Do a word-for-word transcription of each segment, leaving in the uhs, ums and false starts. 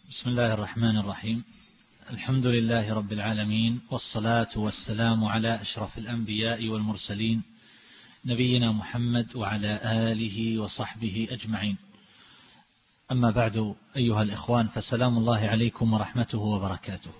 بسم الله الرحمن الرحيم. الحمد لله رب العالمين، والصلاة والسلام على أشرف الأنبياء والمرسلين نبينا محمد وعلى آله وصحبه أجمعين. أما بعد، أيها الإخوان، فسلام الله عليكم ورحمته وبركاته.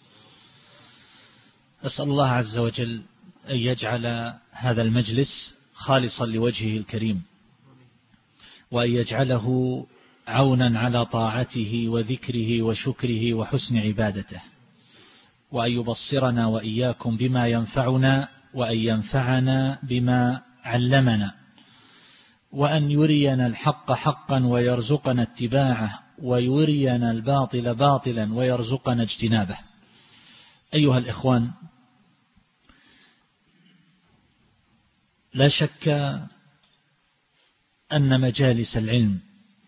أسأل الله عز وجل أن يجعل هذا المجلس خالصا لوجهه الكريم، وأن يجعله عونا على طاعته وذكره وشكره وحسن عبادته، وأن يبصرنا وإياكم بما ينفعنا، وأن ينفعنا بما علمنا، وأن يرينا الحق حقا ويرزقنا اتباعه، ويرينا الباطل باطلا ويرزقنا اجتنابه. أيها الإخوان، لا شك أن مجالس العلم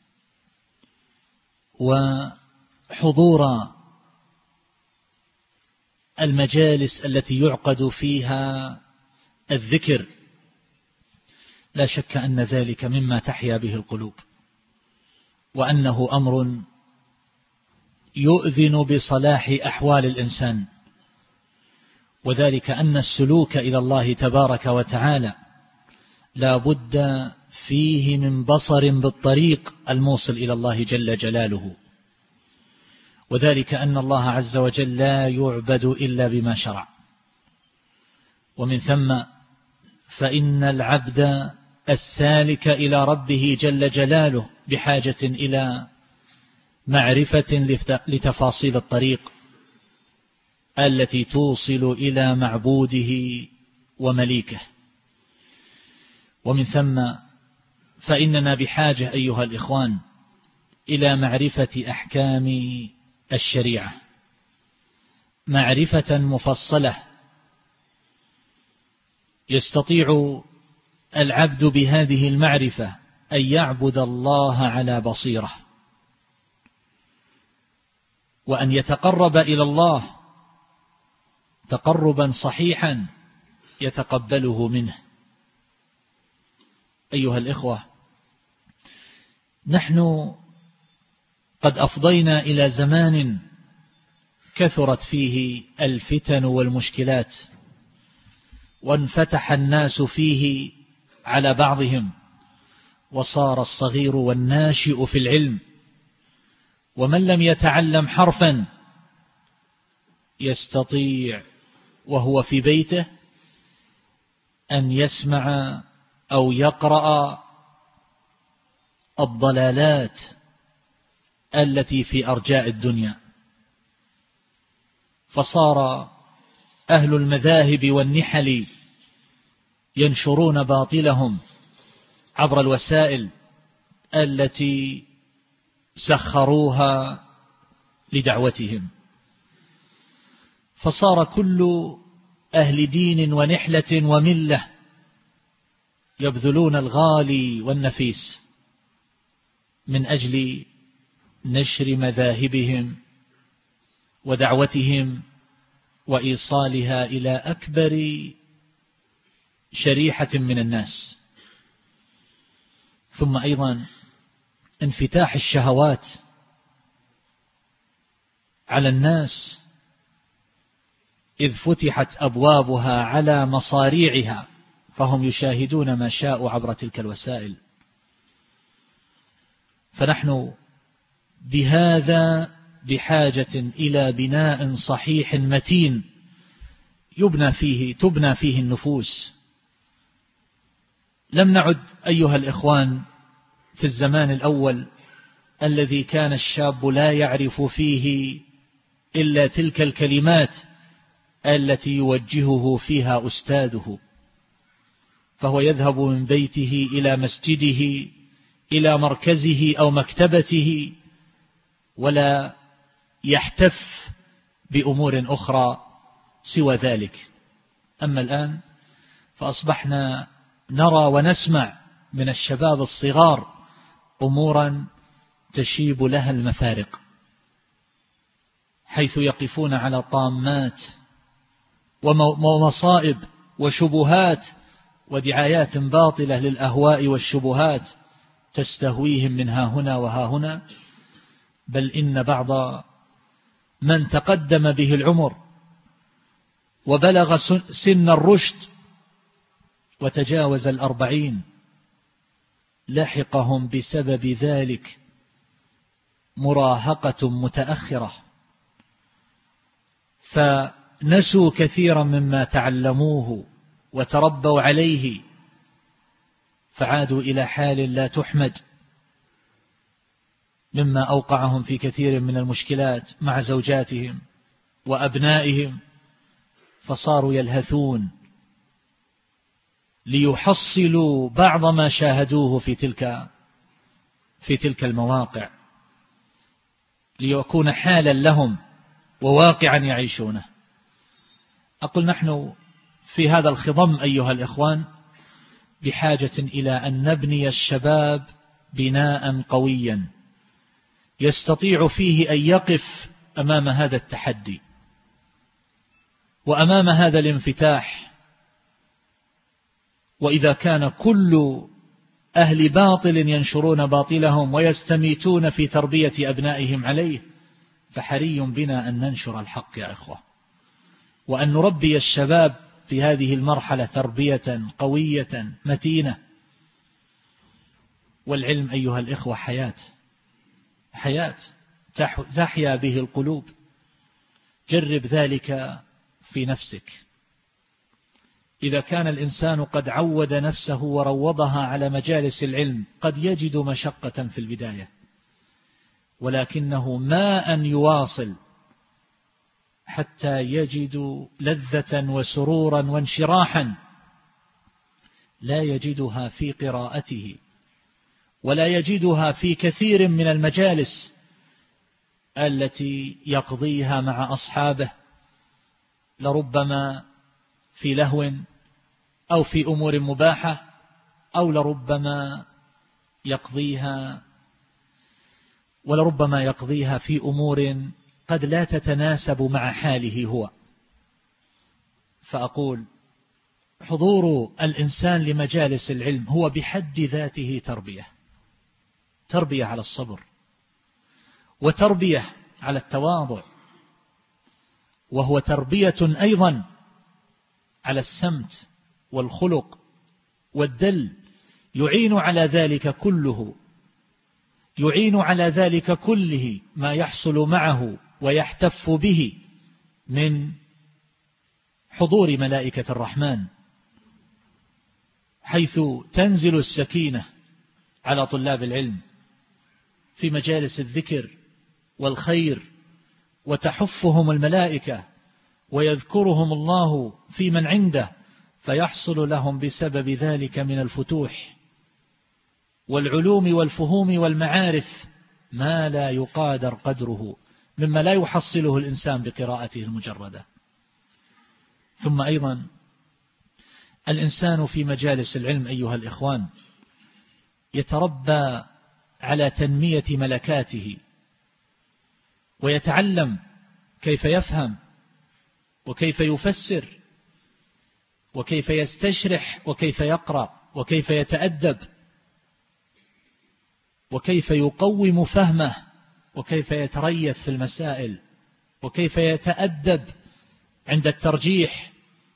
وحضور المجالس التي يعقد فيها الذكر لا شك أن ذلك مما تحيا به القلوب، وأنه أمر يؤذن بصلاح أحوال الإنسان، وذلك أن السلوك إلى الله تبارك وتعالى لا بد فيه من بصر بالطريق الموصل إلى الله جل جلاله، وذلك أن الله عز وجل لا يعبد إلا بما شرع. ومن ثم فإن العبد السالك إلى ربه جل جلاله بحاجة إلى معرفة لتفاصيل الطريق التي توصل إلى معبوده ومليكه. ومن ثم فإننا بحاجة أيها الإخوان إلى معرفة أحكام الشريعة معرفة مفصلة يستطيع العبد بهذه المعرفة أن يعبد الله على بصيرة، وأن يتقرب إلى الله تقربا صحيحا يتقبله منه. أيها الإخوة، نحن قد أفضينا إلى زمان كثرت فيه الفتن والمشكلات، وانفتح الناس فيه على بعضهم، وصار الصغير والناشئ في العلم، ومن لم يتعلم حرفا يستطيع وهو في بيته أن يسمع أو يقرأ الضلالات التي في أرجاء الدنيا، فصار أهل المذاهب والنحل ينشرون باطلهم عبر الوسائل التي سخروها لدعوتهم، فصار كل أهل دين ونحلة وملة يبذلون الغالي والنفيس من أجل نشر مذاهبهم ودعوتهم وإيصالها إلى أكبر شريحة من الناس. ثم أيضا انفتاح الشهوات على الناس، إذ فتحت أبوابها على مصاريعها، فهم يشاهدون ما شاءوا عبر تلك الوسائل. فنحن بهذا بحاجة إلى بناء صحيح متين يبنى فيه تبنى فيه النفوس. لم نعد أيها الإخوان في الزمان الأول الذي كان الشاب لا يعرف فيه إلا تلك الكلمات التي يوجهه فيها أستاذه، فهو يذهب من بيته إلى مسجده إلى مركزه أو مكتبته، ولا يحتف بأمور أخرى سوى ذلك. أما الآن فأصبحنا نرى ونسمع من الشباب الصغار أمورا تشيب لها المفارق، حيث يقفون على طامات ومصائب وشبهات ودعايات باطلة للأهواء والشبهات تستهويهم من ها هنا وها هنا، بل إن بعض من تقدم به العمر وبلغ سن الرشد وتجاوز الأربعين لحقهم بسبب ذلك مراهقة متأخرة، فنسوا كثيرا مما تعلموه وتربوا عليه، فعادوا إلى حال لا تحمد، مما أوقعهم في كثير من المشكلات مع زوجاتهم وأبنائهم، فصاروا يلهثون ليحصلوا بعض ما شاهدوه في تلك في تلك المواقع، ليكون حالا لهم وواقعا يعيشونه. أقول نحن في هذا الخضم أيها الإخوان بحاجة إلى أن نبني الشباب بناء قويا يستطيع فيه أن يقف أمام هذا التحدي وأمام هذا الانفتاح. وإذا كان كل أهل باطل ينشرون باطلهم ويستميتون في تربية أبنائهم عليه، فحري بنا أن ننشر الحق يا إخوة، وأن نربي الشباب في هذه المرحلة تربية قوية متينة. والعلم أيها الإخوة حياة حياة تحيا به القلوب. جرب ذلك في نفسك. إذا كان الإنسان قد عود نفسه وروضها على مجالس العلم قد يجد مشقة في البداية، ولكنه ما أن يواصل حتى يجد لذة وسرورا وانشراحا لا يجدها في قراءته ولا يجدها في كثير من المجالس التي يقضيها مع أصحابه، لربما في لهو أو في أمور مباحة، أو لربما يقضيها ولربما يقضيها في أمور قد لا تتناسب مع حاله هو. فأقول حضور الإنسان لمجالس العلم هو بحد ذاته تربية، تربية على الصبر، وتربية على التواضع، وهو تربية أيضا على السمت والخلق والدل. يعين على ذلك كله يعين على ذلك كله ما يحصل معه ويحتف به من حضور ملائكة الرحمن، حيث تنزل السكينة على طلاب العلم في مجالس الذكر والخير، وتحفهم الملائكة ويذكرهم الله في من عنده، فيحصل لهم بسبب ذلك من الفتوح والعلوم والفهوم والمعارف ما لا يقادر قدره، مما لا يحصله الإنسان بقراءته المجردة. ثم أيضا الإنسان في مجالس العلم أيها الإخوان يتربى على تنمية ملكاته، ويتعلم كيف يفهم وكيف يفسر وكيف يستشرح وكيف يقرأ وكيف يتأدب وكيف يقوم فهمه وكيف يتريث في المسائل وكيف يتأدب عند الترجيح.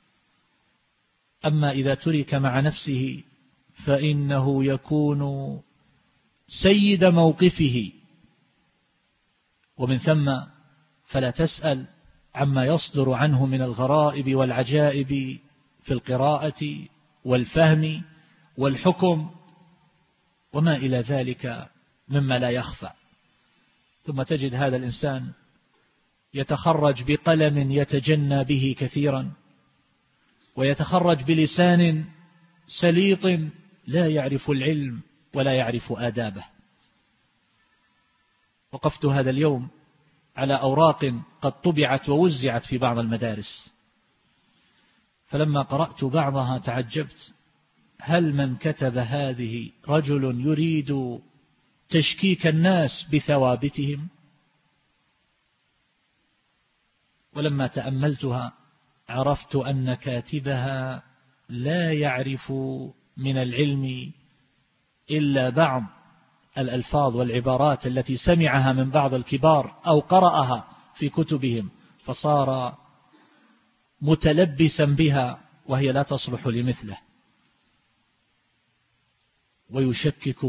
أما إذا ترك مع نفسه فإنه يكون سيد موقفه، ومن ثم فلا تسأل عما يصدر عنه من الغرائب والعجائب في القراءة والفهم والحكم وما إلى ذلك مما لا يخفى. ثم تجد هذا الإنسان يتخرج بقلم يتجنى به كثيرا، ويتخرج بلسان سليط لا يعرف العلم ولا يعرف آدابه. وقفت هذا اليوم على أوراق قد طبعت ووزعت في بعض المدارس، فلما قرأت بعضها تعجبت، هل من كتب هذه رجل يريد تشكيك الناس بثوابتهم؟ ولما تأملتها عرفت أن كاتبها لا يعرف من العلم إلا بعض الألفاظ والعبارات التي سمعها من بعض الكبار أو قرأها في كتبهم فصار متلبسا بها وهي لا تصلح لمثله، ويشكك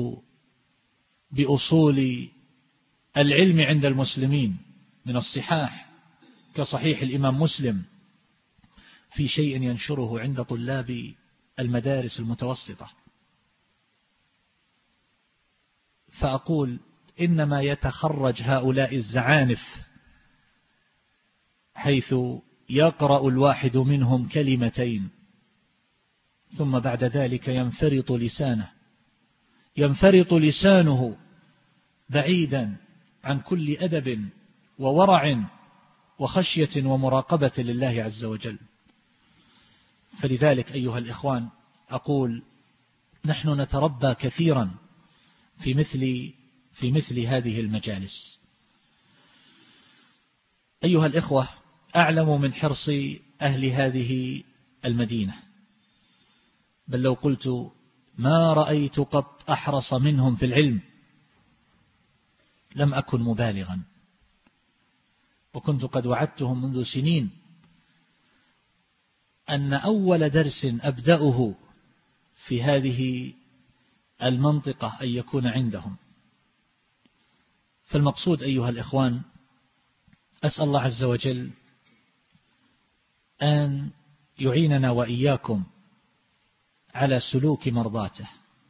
بأصول العلم عند المسلمين من الصحاح كصحيح الإمام مسلم في شيء ينشره عند طلاب المدارس المتوسطة. فأقول إنما يتخرج هؤلاء الزعانف حيث يقرأ الواحد منهم كلمتين ثم بعد ذلك ينفرط لسانه ينفرط لسانه بعيدا عن كل أدب وورع وخشية ومراقبة لله عز وجل. فلذلك أيها الإخوان أقول نحن نتربى كثيرا في مثل في مثل هذه المجالس. أيها الإخوة، أعلم من حرص أهل هذه المدينة، بل لو قلت ما رأيت قط أحرص منهم في العلم لم أكن مبالغا، وكنت قد وعدتهم منذ سنين أن أول درس أبدأه في هذه المنطقة أن يكون عندهم. فالمقصود أيها الإخوان أسأل الله عز وجل أن يعيننا وإياكم على سلوك مرضاته،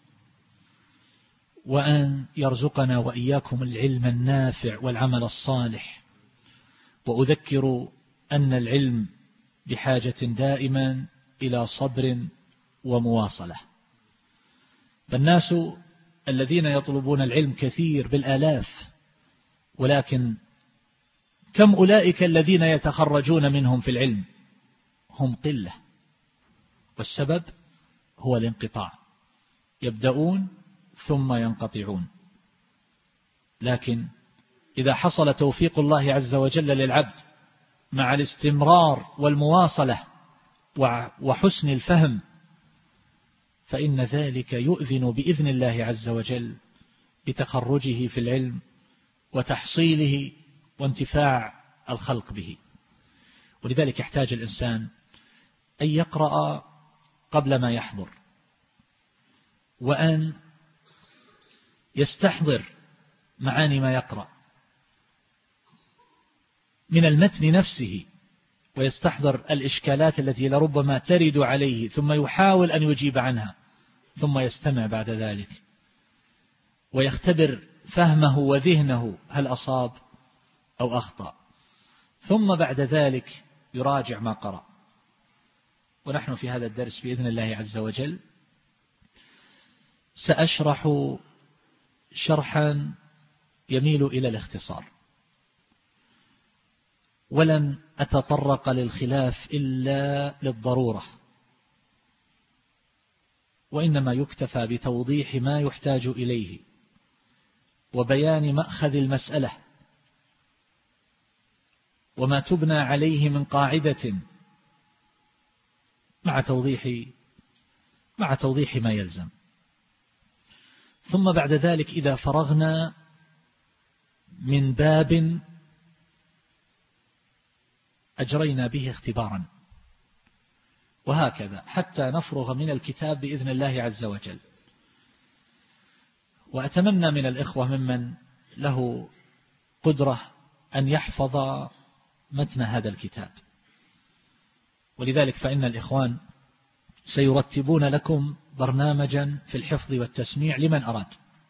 وأن يرزقنا وإياكم العلم النافع والعمل الصالح. وأذكر أن العلم بحاجة دائما إلى صبر ومواصلة. فالناس الذين يطلبون العلم كثير بالآلاف، ولكن كم أولئك الذين يتخرجون منهم في العلم؟ هم قلة، والسبب هو الانقطاع، يبدأون ثم ينقطعون. لكن إذا حصل توفيق الله عز وجل للعبد مع الاستمرار والمواصلة وحسن الفهم فإن ذلك يؤذن بإذن الله عز وجل بتخرجه في العلم وتحصيله وانتفاع الخلق به. ولذلك يحتاج الإنسان أن يقرأ قبل ما يحضر، وأن يستحضر معاني ما يقرأ من المتن نفسه، ويستحضر الإشكالات التي لربما ترد عليه ثم يحاول أن يجيب عنها، ثم يستمع بعد ذلك ويختبر فهمه وذهنه هل أصاب أو أخطأ، ثم بعد ذلك يراجع ما قرأ. ونحن في هذا الدرس بإذن الله عز وجل سأشرح شرحا يميل إلى الاختصار، ولن أتطرق للخلاف إلا للضرورة، وإنما يكتفى بتوضيح ما يحتاج إليه وبيان مأخذ المسألة وما تبنى عليه من قاعدة، مع توضيح مع توضيح ما يلزم. ثم بعد ذلك إذا فرغنا من باب أجرينا به اختبارا، وهكذا حتى نفرغ من الكتاب بإذن الله عز وجل. وأتمنى من الإخوة ممن له قدرة أن يحفظ متن هذا الكتاب، ولذلك فإن الإخوان سيرتبون لكم برنامجا في الحفظ والتسميع لمن أراد،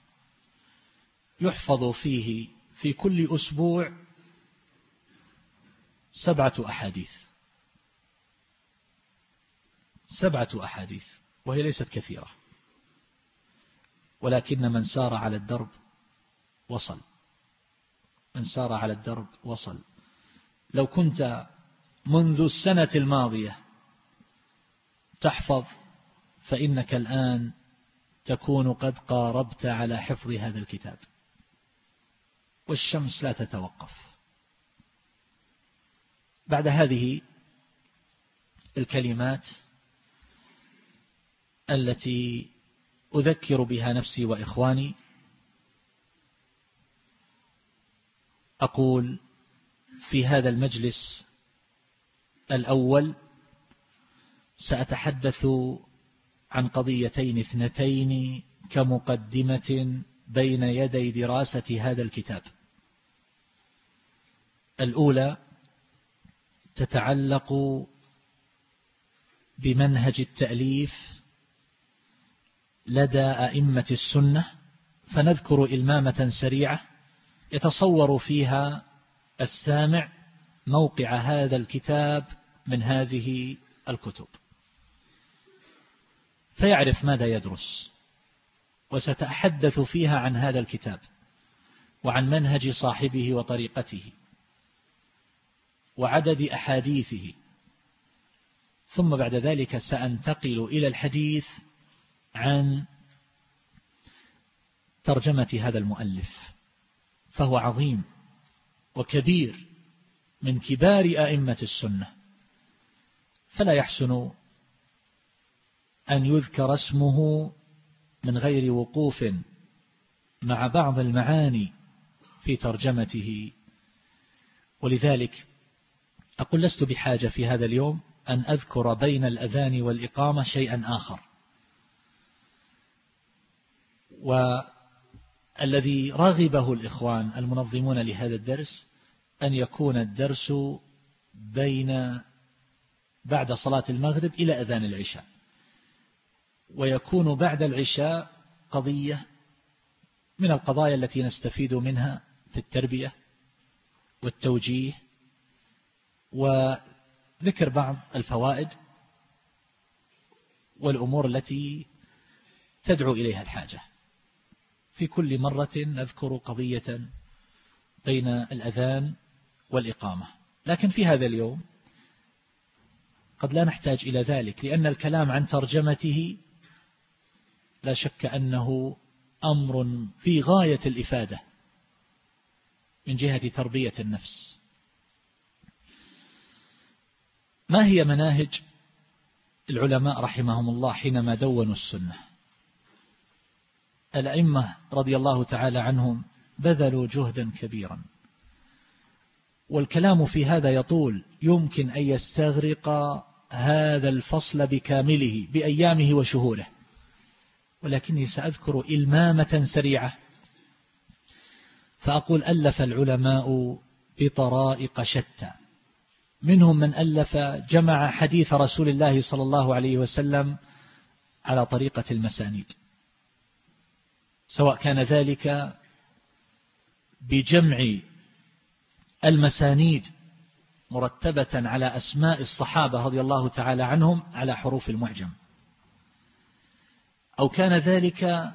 يحفظ فيه في كل أسبوع سبعة أحاديث سبعة أحاديث وهي ليست كثيرة، ولكن من سار على الدرب وصل من سار على الدرب وصل. لو كنت منذ السنة الماضية تحفظ فإنك الآن تكون قد قاربت على حفظ هذا الكتاب، والشمس لا تتوقف. بعد هذه الكلمات التي أذكر بها نفسي وإخواني، أقول في هذا المجلس الأول سأتحدث عن قضيتين اثنتين كمقدمة بين يدي دراسة هذا الكتاب. الأولى تتعلق بمنهج التأليف لدى أئمة السنة، فنذكر إلمامة سريعة يتصور فيها السامع موقع هذا الكتاب من هذه الكتب فيعرف ماذا يدرس. وستتحدث فيها عن هذا الكتاب وعن منهج صاحبه وطريقته وعدد أحاديثه، ثم بعد ذلك سأنتقل إلى الحديث عن ترجمة هذا المؤلف، فهو عظيم وكبير من كبار أئمة السنة، فلا يحسن أن يذكر اسمه من غير وقوف مع بعض المعاني في ترجمته. ولذلك أقول لست بحاجة في هذا اليوم أن أذكر بين الأذان والإقامة شيئا آخر، والذي رغبه الإخوان المنظمون لهذا الدرس أن يكون الدرس بين بعد صلاة المغرب إلى أذان العشاء، ويكون بعد العشاء قضية من القضايا التي نستفيد منها في التربية والتوجيه وذكر بعض الفوائد والأمور التي تدعو إليها الحاجة. في كل مرة نذكر قضية بين الأذان والإقامة، لكن في هذا اليوم قد لا نحتاج إلى ذلك، لأن الكلام عن ترجمته لا شك أنه أمر في غاية الإفادة من جهة تربية النفس. ما هي مناهج العلماء رحمهم الله حينما دونوا السنة؟ الأئمة رضي الله تعالى عنهم بذلوا جهدا كبيرا، والكلام في هذا يطول، يمكن أن يستغرق هذا الفصل بكامله بأيامه وشهوره، ولكني سأذكر إلمامة سريعة. فأقول ألف العلماء بطرائق شتى، منهم من ألف جمع حديث رسول الله صلى الله عليه وسلم على طريقة المسانيد، سواء كان ذلك بجمع المسانيد مرتبة على أسماء الصحابة رضي الله تعالى عنهم على حروف المعجم، أو كان ذلك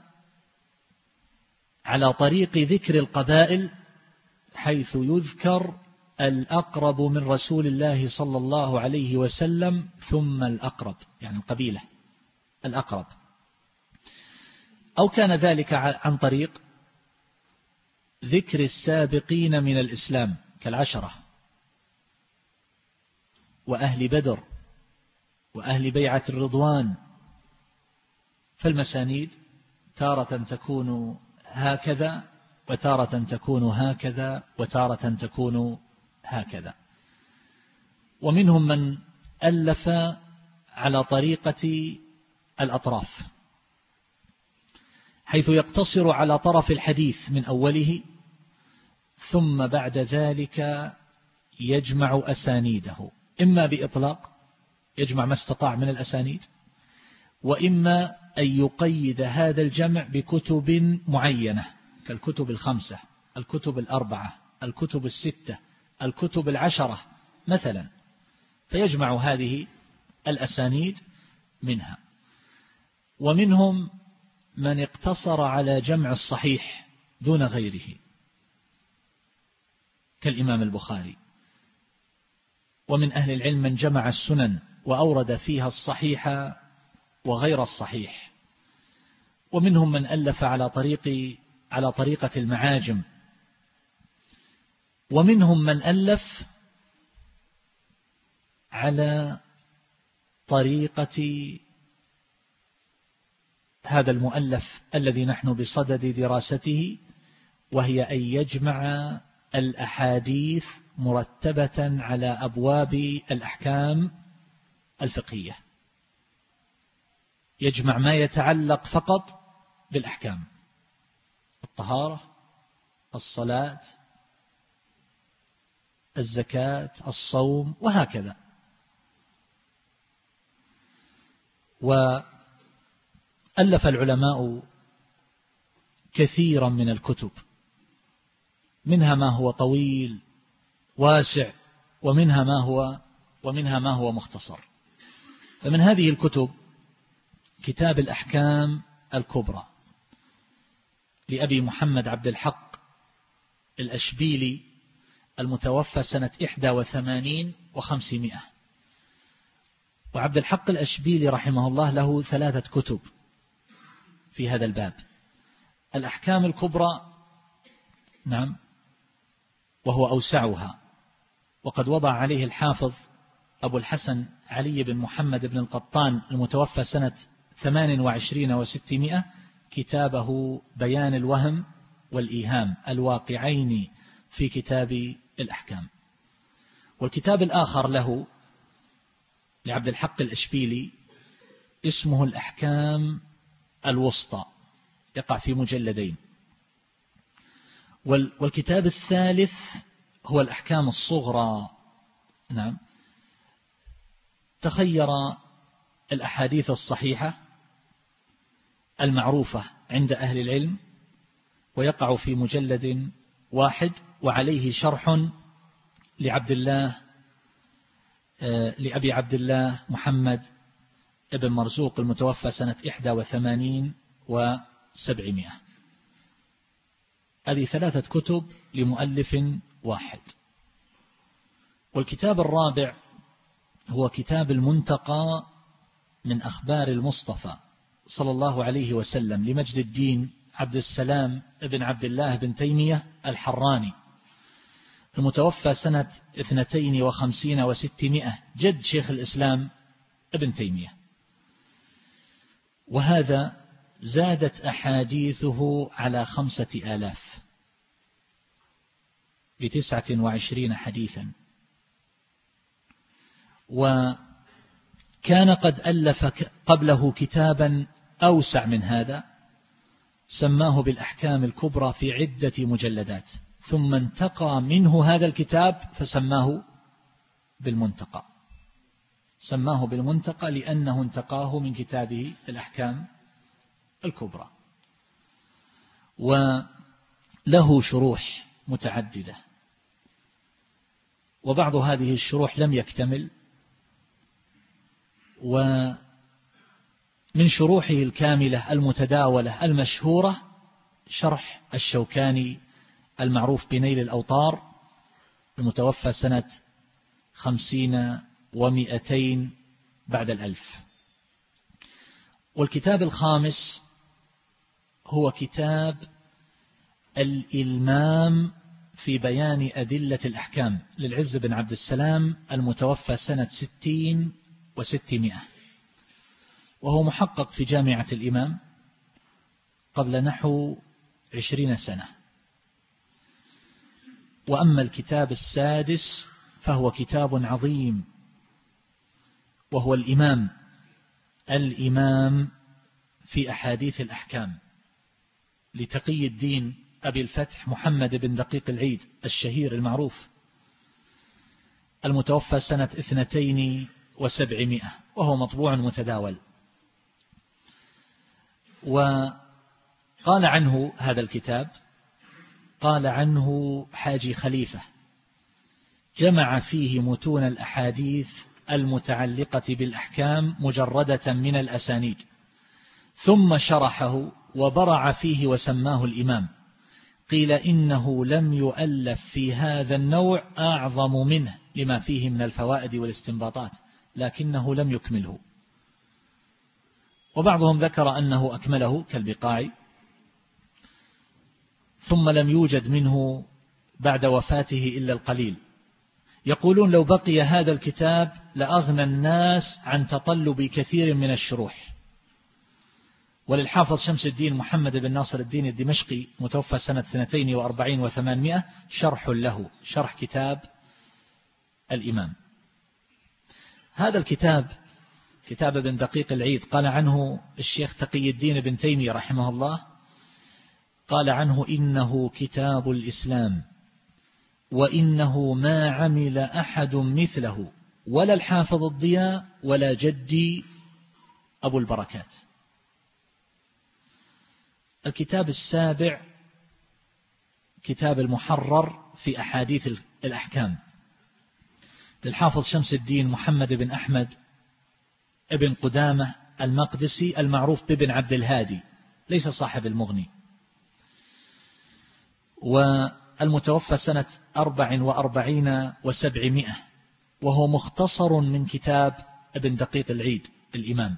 على طريق ذكر القبائل حيث يذكر الأقرب من رسول الله صلى الله عليه وسلم ثم الأقرب، يعني القبيلة الأقرب، أو كان ذلك عن طريق ذكر السابقين من الإسلام كالعشرة وأهل بدر وأهل بيعة الرضوان. فالمسانيد تارة تكون هكذا وتارة تكون هكذا وتارة تكون هكذا. ومنهم من ألف على طريقة الأطراف، حيث يقتصر على طرف الحديث من أوله، ثم بعد ذلك يجمع أسانيده، إما بإطلاق يجمع ما استطاع من الأسانيد، وإما أن يقيد هذا الجمع بكتب معينة كالكتب الخمسة، الكتب الأربعة، الكتب الستة، الكتب العشرة مثلا، فيجمع هذه الأسانيد منها. ومنهم من اقتصر على جمع الصحيح دون غيره كالإمام البخاري. ومن أهل العلم من جمع السنن وأورد فيها الصحيح وغير الصحيح. ومنهم من ألف على طريق على طريقة المعاجم. ومنهم من ألف على طريقة هذا المؤلف الذي نحن بصدد دراسته، وهي أن يجمع الأحاديث مرتبة على أبواب الأحكام الفقهية، يجمع ما يتعلق فقط بالأحكام: الطهارة، الصلاة، الزكاة، الصوم، وهكذا. وألف العلماء كثيرا من الكتب، منها ما هو طويل واسع، ومنها ما هو ومنها ما هو مختصر. فمن هذه الكتب كتاب الأحكام الكبرى لأبي محمد عبد الحق الأشبيلي، المتوفى سنة إحدى وثمانين وخمسمائة. وعبد الحق الأشبيلي رحمه الله له ثلاثة كتب في هذا الباب: الأحكام الكبرى، نعم، وهو أوسعها، وقد وضع عليه الحافظ أبو الحسن علي بن محمد بن القطان المتوفى سنة ثمان وعشرين وستمائة كتابه بيان الوهم والإيهام الواقعين في كتاب الأحكام. والكتاب الآخر له لعبد الحق الأشبيلي اسمه الأحكام الوسطى، يقع في مجلدين. والكتاب الثالث هو الأحكام الصغرى، نعم، تخير الأحاديث الصحيحة المعروفة عند أهل العلم، ويقع في مجلد واحد، وعليه شرح لعبد الله لأبي عبد الله محمد ابن مرزوق المتوفى سنة إحدى وثمانين وسبعمائة. هذه ثلاثة كتب لمؤلف واحد. والكتاب الرابع هو كتاب المنتقى من أخبار المصطفى صلى الله عليه وسلم لمجد الدين عبد السلام ابن عبد الله بن تيمية الحراني، المتوفى سنة اثنتين وخمسين وستمائة، جد شيخ الإسلام ابن تيمية. وهذا زادت أحاديثه على خمسة آلاف بتسعة وعشرين حديثا. وكان قد ألف قبله كتابا أوسع من هذا سماه بالأحكام الكبرى في عدة مجلدات، ثم انتقى منه هذا الكتاب فسماه بالمنتقى، سماه بالمنتقى لأنه انتقاه من كتابه الأحكام الكبرى. وله شروح متعددة، وبعض هذه الشروح لم يكتمل. ومن شروحه الكاملة المتداولة المشهورة شرح الشوكاني المعروف بنيل الأوطار، المتوفى سنة خمسين ومئتين بعد الألف. والكتاب الخامس هو كتاب الإلمام في بيان أدلة الأحكام للعز بن عبد السلام المتوفى سنة ستين وستمائة، وهو محقق في جامعة الإمام قبل نحو عشرين سنة. وأما الكتاب السادس فهو كتاب عظيم، وهو الإمام الإمام في أحاديث الأحكام لتقي الدين أبي الفتح محمد بن دقيق العيد الشهير المعروف، المتوفى سنة اثنتين وسبعمائة، وهو مطبوع متداول. وقال عنه هذا الكتاب، قال عنه حاجي خليفة: جمع فيه متون الأحاديث المتعلقة بالأحكام مجردة من الأسانيد، ثم شرحه وبرع فيه وسماه الإمام. قيل إنه لم يؤلف في هذا النوع أعظم منه لما فيه من الفوائد والاستنباطات، لكنه لم يكمله. وبعضهم ذكر أنه أكمله كالبقاعي، ثم لم يوجد منه بعد وفاته إلا القليل. يقولون لو بقي هذا الكتاب لأغنى الناس عن تطلب كثير من الشروح، وللحافظ شمس الدين محمد بن ناصر الدين الدمشقي متوفى سنة اثنتين وأربعين وثمانمائة شرح له، شرح كتاب الإمام. هذا الكتاب كتاب ابن دقيق العيد قال عنه الشيخ تقي الدين بن تيمية رحمه الله، قال عنه: إنه كتاب الإسلام، وإنه ما عمل أحد مثله، ولا الحافظ الضياء ولا جدي أبو البركات. الكتاب السابع كتاب المحرر في أحاديث الأحكام للحافظ شمس الدين محمد بن أحمد ابن قدامة المقدسي المعروف بابن عبد الهادي، ليس صاحب المغني، والمتوفى سنة أربع وأربعين وسبعمائة، وهو مختصر من كتاب ابن دقيق العيد الإمام،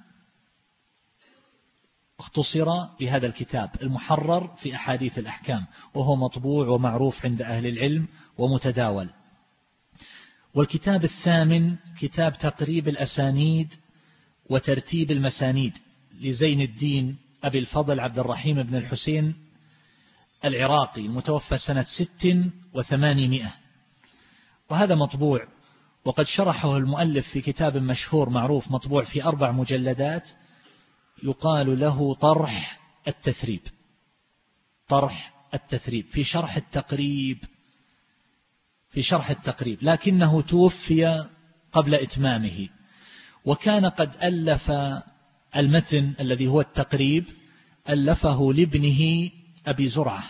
اختصر بهذا الكتاب المحرر في أحاديث الأحكام، وهو مطبوع ومعروف عند أهل العلم ومتداول. والكتاب الثامن كتاب تقريب الأسانيد وترتيب المسانيد لزين الدين أبي الفضل عبد الرحيم بن الحسين العراقي المتوفى سنة ست وثمانمائة، وهذا مطبوع، وقد شرحه المؤلف في كتاب مشهور معروف مطبوع في أربع مجلدات يقال له طرح التثريب، طرح التثريب في شرح التقريب في شرح التقريب لكنه توفي قبل إتمامه، وكان قد ألف المتن الذي هو التقريب ألفه لابنه أبي زرعة،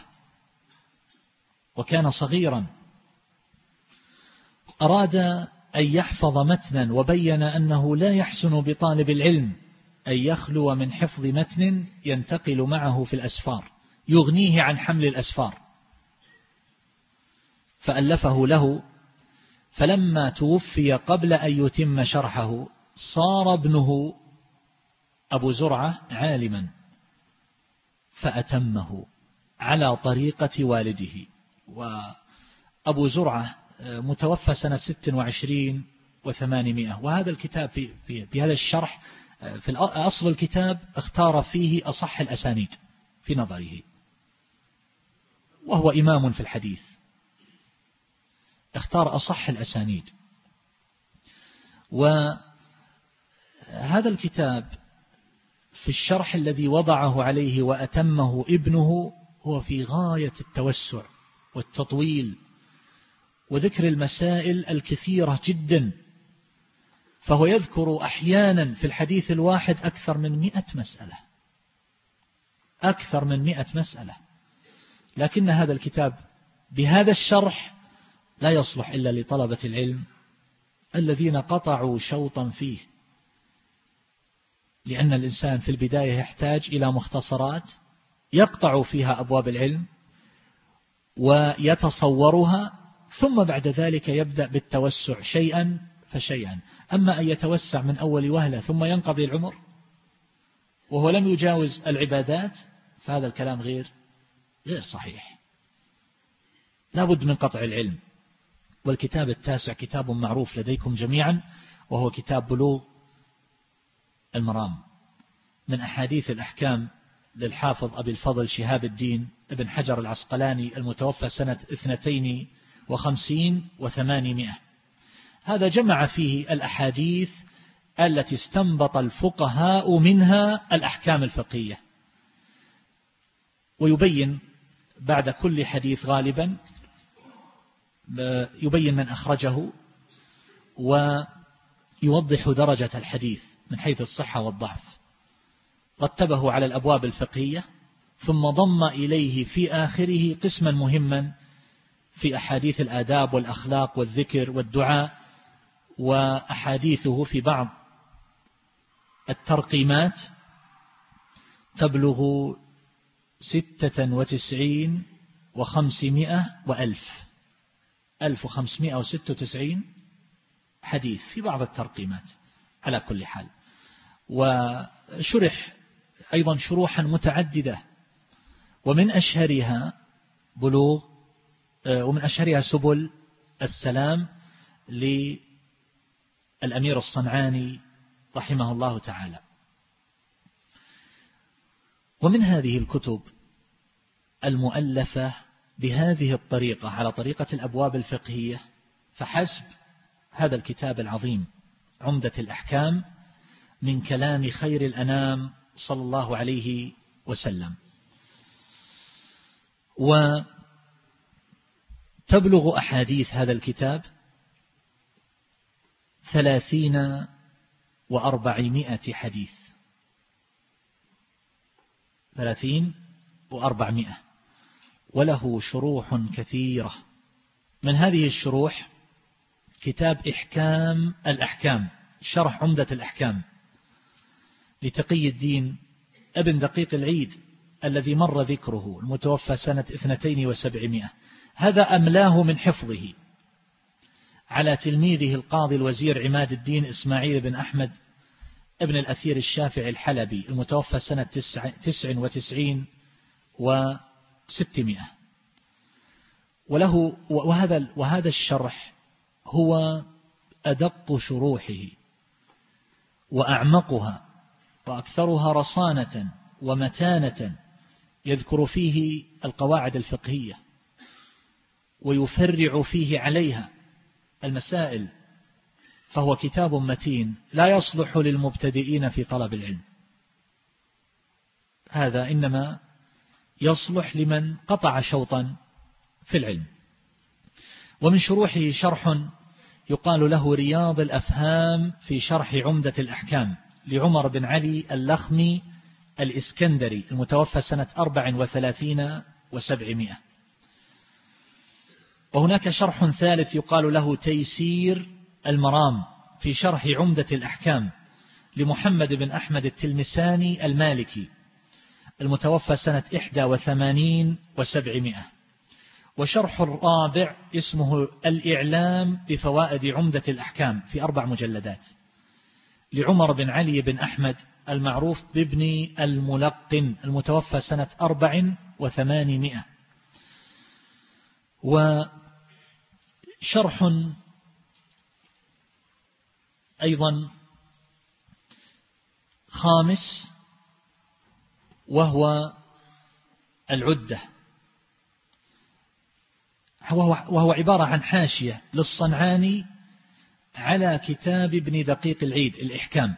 وكان صغيرا، أراد أن يحفظ متنا، وبين أنه لا يحسن بطالب العلم أن يخلو من حفظ متن ينتقل معه في الأسفار يغنيه عن حمل الأسفار، فألفه له. فلما توفي قبل أن يتم شرحه صار ابنه أبو زرعة عالما فأتمه على طريقة والده. وأبو زرعة متوفى سنة ست وعشرين وثمانمائة، وهذا الكتاب في, في, في هذا الشرح في أصل الكتاب اختار فيه أصح الأسانيد في نظره، وهو إمام في الحديث، اختار أصح الأسانيد. وهذا الكتاب في الشرح الذي وضعه عليه وأتمه ابنه هو في غاية التوسع والتطويل وذكر المسائل الكثيرة جدا، فهو يذكر أحيانا في الحديث الواحد أكثر من مئة مسألة أكثر من مئة مسألة لكن هذا الكتاب بهذا الشرح لا يصلح إلا لطلبة العلم الذين قطعوا شوطا فيه، لأن الإنسان في البداية يحتاج إلى مختصرات يقطع فيها أبواب العلم ويتصورها، ثم بعد ذلك يبدأ بالتوسع شيئا فشيئا. أما أن يتوسع من أول وهلة ثم ينقضي العمر وهو لم يجاوز العبادات فهذا الكلام غير غير صحيح، لا بد من قطع العلم. والكتاب التاسع كتاب معروف لديكم جميعا، وهو كتاب بلوغ المرام من أحاديث الأحكام للحافظ أبي الفضل شهاب الدين ابن حجر العسقلاني المتوفى سنة اثنتين وخمسين وثمانمائة. هذا جمع فيه الأحاديث التي استنبط الفقهاء منها الأحكام الفقهية، ويبين بعد كل حديث غالبا يبين من أخرجه ويوضح درجة الحديث من حيث الصحة والضعف، رتبه على الأبواب الفقهية، ثم ضم إليه في آخره قسما مهما في أحاديث الآداب والأخلاق والذكر والدعاء، وأحاديثه في بعض الترقيمات تبلغ ستة وتسعين وخمسمائة وألف ألف وخمسمائة وستة وتسعين حديث في بعض الترقيمات على كل حال. وشرح أيضا شروحا متعددة، ومن أشهرها بلوغ ومن أشهرها سبل السلام للأمير الصنعاني رحمه الله تعالى. ومن هذه الكتب المؤلفة بهذه الطريقة على طريقة الأبواب الفقهية فحسب هذا الكتاب العظيم عمدة الأحكام من كلام خير الأنام صلى الله عليه وسلم. وتبلغ أحاديث هذا الكتاب ثلاثين وأربعمائة حديث، ثلاثين وأربعمائة، وله شروح كثيرة. من هذه الشروح كتاب إحكام الأحكام، شرح عمدة الأحكام لتقي الدين ابن دقيق العيد الذي مر ذكره، المتوفى سنة اثنتين وسبعمائة. هذا أملاه من حفظه على تلميذه القاضي الوزير عماد الدين إسماعيل بن أحمد ابن الأثير الشافعي الحلبي المتوفى سنة تسع وتسعين وستمائة. وله وهذا وهذا الشرح هو أدق شروحه وأعمقها وأكثرها رصانة ومتانة، يذكر فيه القواعد الفقهية ويفرع فيه عليها المسائل، فهو كتاب متين لا يصلح للمبتدئين في طلب العلم، هذا إنما يصلح لمن قطع شوطا في العلم. ومن شروحه شرح يقال له رياض الأفهام في شرح عمدة الأحكام لعمر بن علي اللخمي الإسكندري المتوفى سنة أربع وثلاثين وسبعمائة. وهناك شرح ثالث يقال له تيسير المرام في شرح عمدة الأحكام لمحمد بن أحمد التلمساني المالكي المتوفى سنة إحدى وثمانين وسبعمائة. وشرح الرابع اسمه الإعلام بفوائد عمدة الأحكام في أربع مجلدات لعمر بن علي بن أحمد المعروف بابن الملقن المتوفى سنة أربع وثمانمائة. وشرح أيضا خامس وهو العدة، وهو عبارة عن حاشية للصنعاني على كتاب ابن دقيق العيد الإحكام،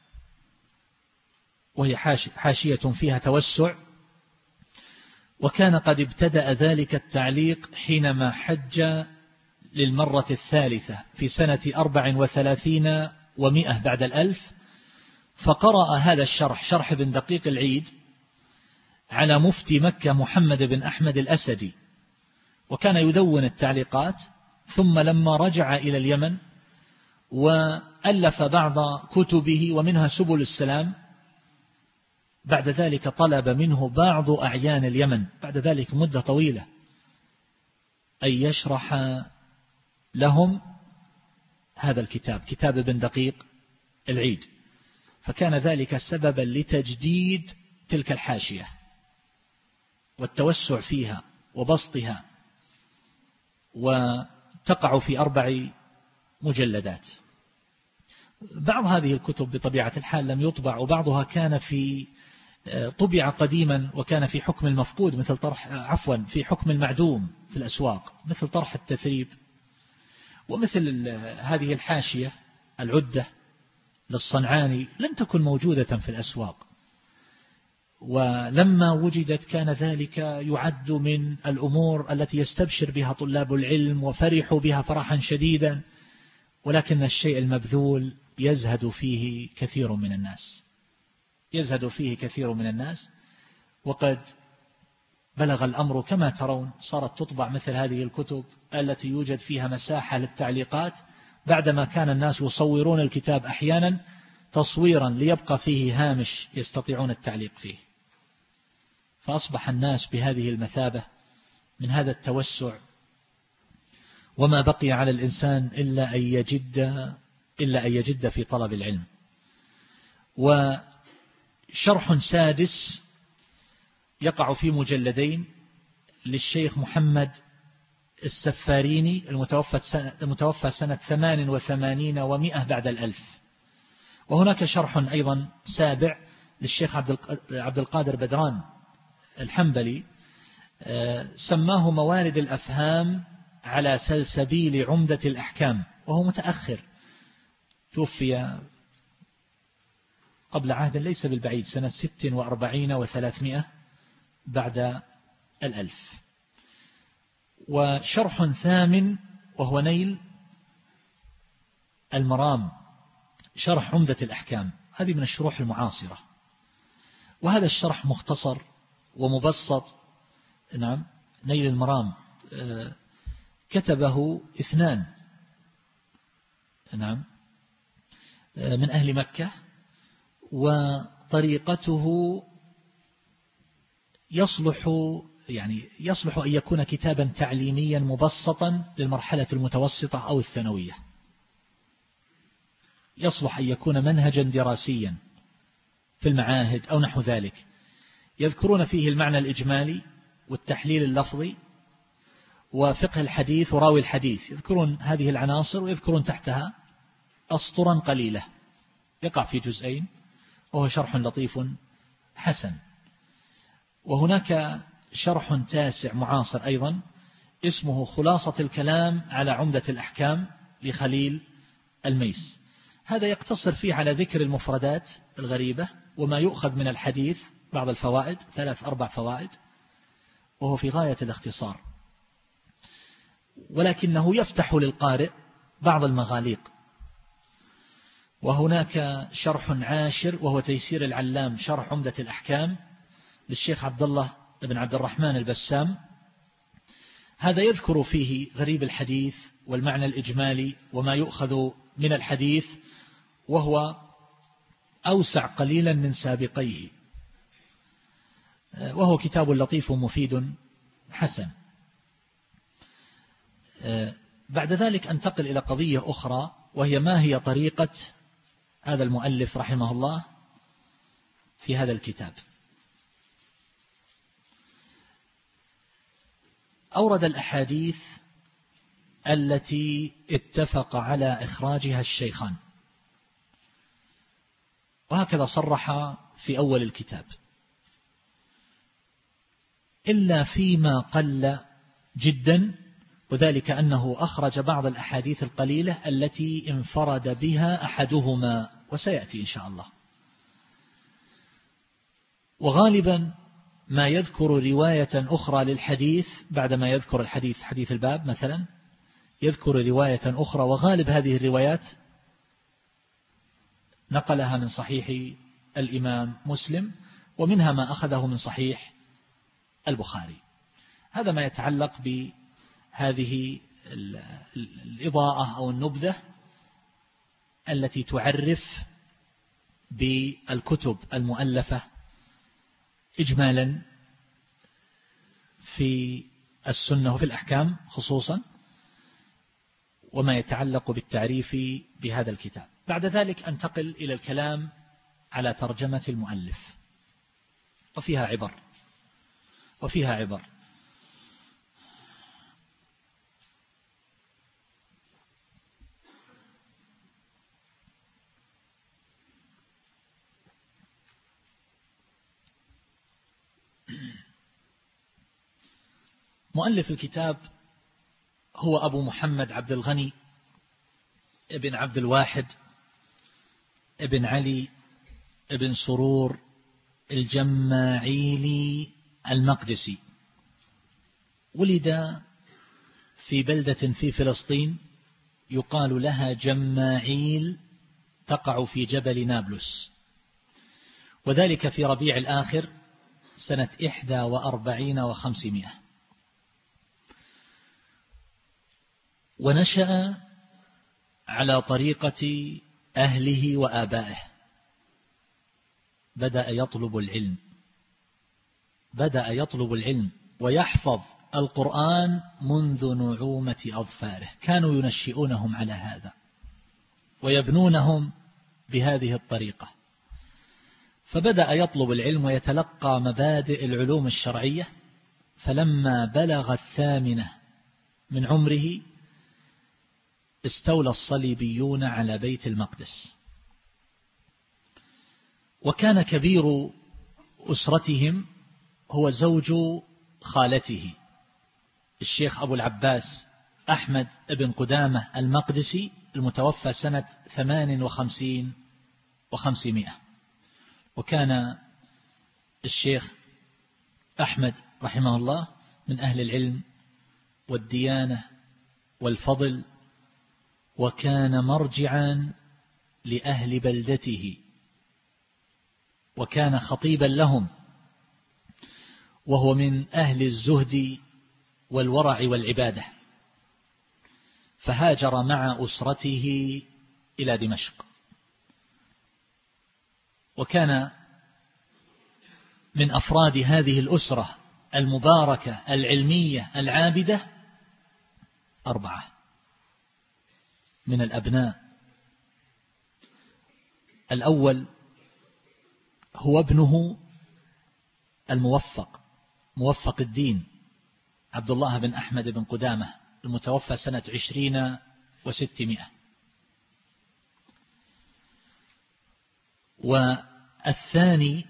وهي حاشية فيها توسع، وكان قد ابتدأ ذلك التعليق حينما حج للمرة الثالثة في سنة أربع وثلاثين ومئة بعد الألف، فقرأ هذا الشرح شرح ابن دقيق العيد على مفتي مكة محمد بن أحمد الأسدي، وكان يدون التعليقات، ثم لما رجع إلى اليمن وألف بعض كتبه ومنها سبل السلام، بعد ذلك طلب منه بعض أعيان اليمن بعد ذلك مدة طويلة أن يشرح لهم هذا الكتاب، كتاب ابن دقيق العيد، فكان ذلك سببا لتجديد تلك الحاشية والتوسع فيها وبسطها، وتقع في أربع مجلدات. بعض هذه الكتب بطبيعة الحال لم يطبع، وبعضها كان في طبع قديما وكان في حكم المفقود، مثل طرح عفوا في حكم المعدوم في الأسواق، مثل طرح التثريب، ومثل هذه الحاشية العدة للصنعاني لم تكن موجودة في الأسواق، ولما وجدت كان ذلك يعد من الأمور التي يستبشر بها طلاب العلم وفرحوا بها فرحا شديدا، ولكن الشيء المبذول يزهد فيه كثير من الناس يزهد فيه كثير من الناس وقد بلغ الأمر كما ترون، صارت تطبع مثل هذه الكتب التي يوجد فيها مساحة للتعليقات، بعدما كان الناس يصورون الكتاب أحيانا تصويرا ليبقى فيه هامش يستطيعون التعليق فيه، فأصبح الناس بهذه المثابة من هذا التوسع، وما بقي على الإنسان إلا أن يجد إلا أن يجد في طلب العلم. وشرح سادس يقع في مجلدين للشيخ محمد السفاريني المتوفى سنة, المتوفى سنة ثمان وثمانين ومئة بعد الألف. وهناك شرح أيضا سابع للشيخ عبد القادر بدران الحنبلي سماه موارد الأفهام على سلسبيل عمدة الأحكام، وهو متأخر، توفي قبل عهد ليس بالبعيد، سنة ست وأربعين وثلاثمائة بعد الألف. وشرح ثامن وهو نيل المرام، شرح عمدة الأحكام، هذه من الشروح المعاصرة، وهذا الشرح مختصر ومبسط. نعم، نيل المرام كتبه اثنان، نعم، من أهل مكة، وطريقته يصلح يعني يصلح أن يكون كتابا تعليميا مبسطا للمرحلة المتوسطة أو الثانوية، يصلح أن يكون منهجا دراسيا في المعاهد أو نحو ذلك. يذكرون فيه المعنى الإجمالي والتحليل اللفظي وفقه الحديث وراوي الحديث، يذكرون هذه العناصر ويذكرون تحتها أسطرا قليلة، يقع في جزئين، وهو شرح لطيف حسن. وهناك شرح تاسع معاصر أيضا اسمه خلاصة الكلام على عمدة الأحكام لخليل الميس، هذا يقتصر فيه على ذكر المفردات الغريبة وما يؤخذ من الحديث، بعض الفوائد، ثلاث أربع فوائد، وهو في غاية الاختصار، ولكنه يفتح للقارئ بعض المغاليق. وهناك شرح عاشر وهو تيسير العلام شرح عمدة الأحكام للشيخ عبد الله بن عبد الرحمن البسام، هذا يذكر فيه غريب الحديث والمعنى الإجمالي وما يؤخذ من الحديث، وهو أوسع قليلا من سابقيه، وهو كتاب لطيف ومفيد حسن. بعد ذلك أنتقل إلى قضية أخرى، وهي ما هي طريقة هذا المؤلف رحمه الله في هذا الكتاب. أورد الأحاديث التي اتفق على إخراجها الشيخان، وهكذا صرح في أول الكتاب، إلا فيما قل جدا، وذلك أنه أخرج بعض الأحاديث القليلة التي انفرد بها أحدهما، وسيأتي إن شاء الله. وغالبا ما يذكر رواية أخرى للحديث بعدما يذكر الحديث، حديث الباب مثلا، يذكر رواية أخرى، وغالب هذه الروايات نقلها من صحيح الإمام مسلم، ومنها ما أخذه من صحيح البخاري. هذا ما يتعلق بهذه الإضاءة أو النبذة التي تعرف بالكتب المؤلفة إجمالا في السنة وفي الأحكام خصوصا، وما يتعلق بالتعريف بهذا الكتاب. بعد ذلك أنتقل إلى الكلام على ترجمة المؤلف، وفيها عبر وفيها عبر مؤلف الكتاب هو أبو محمد عبد الغني ابن عبد الواحد ابن علي ابن سرور الجماعيلي المقدسي. ولد في بلدة في فلسطين يقال لها جماعيل، تقع في جبل نابلس، وذلك في ربيع الآخر سنة إحدى وأربعين وخمسمائة. ونشأ على طريقة أهله وآبائه، بدأ يطلب العلم بدأ يطلب العلم ويحفظ القرآن منذ نعومة أظفاره، كانوا ينشئونهم على هذا ويبنونهم بهذه الطريقة. فبدأ يطلب العلم ويتلقى مبادئ العلوم الشرعية، فلما بلغ الثامنة من عمره استولى الصليبيون على بيت المقدس، وكان كبير أسرتهم هو زوج خالته الشيخ أبو العباس أحمد بن قدامة المقدسي المتوفى سنة ثمان وخمسين وخمسمائة. وكان الشيخ أحمد رحمه الله من أهل العلم والديانة والفضل، وكان مرجعا لأهل بلدته، وكان خطيبا لهم، وهو من أهل الزهد والورع والعبادة، فهاجر مع أسرته إلى دمشق. وكان من أفراد هذه الأسرة المباركة العلمية العابدة أربعة من الأبناء. الأول هو ابنه الموفق موفق الدين عبد الله بن أحمد بن قدامة المتوفى سنة عشرين وستمائة. والثاني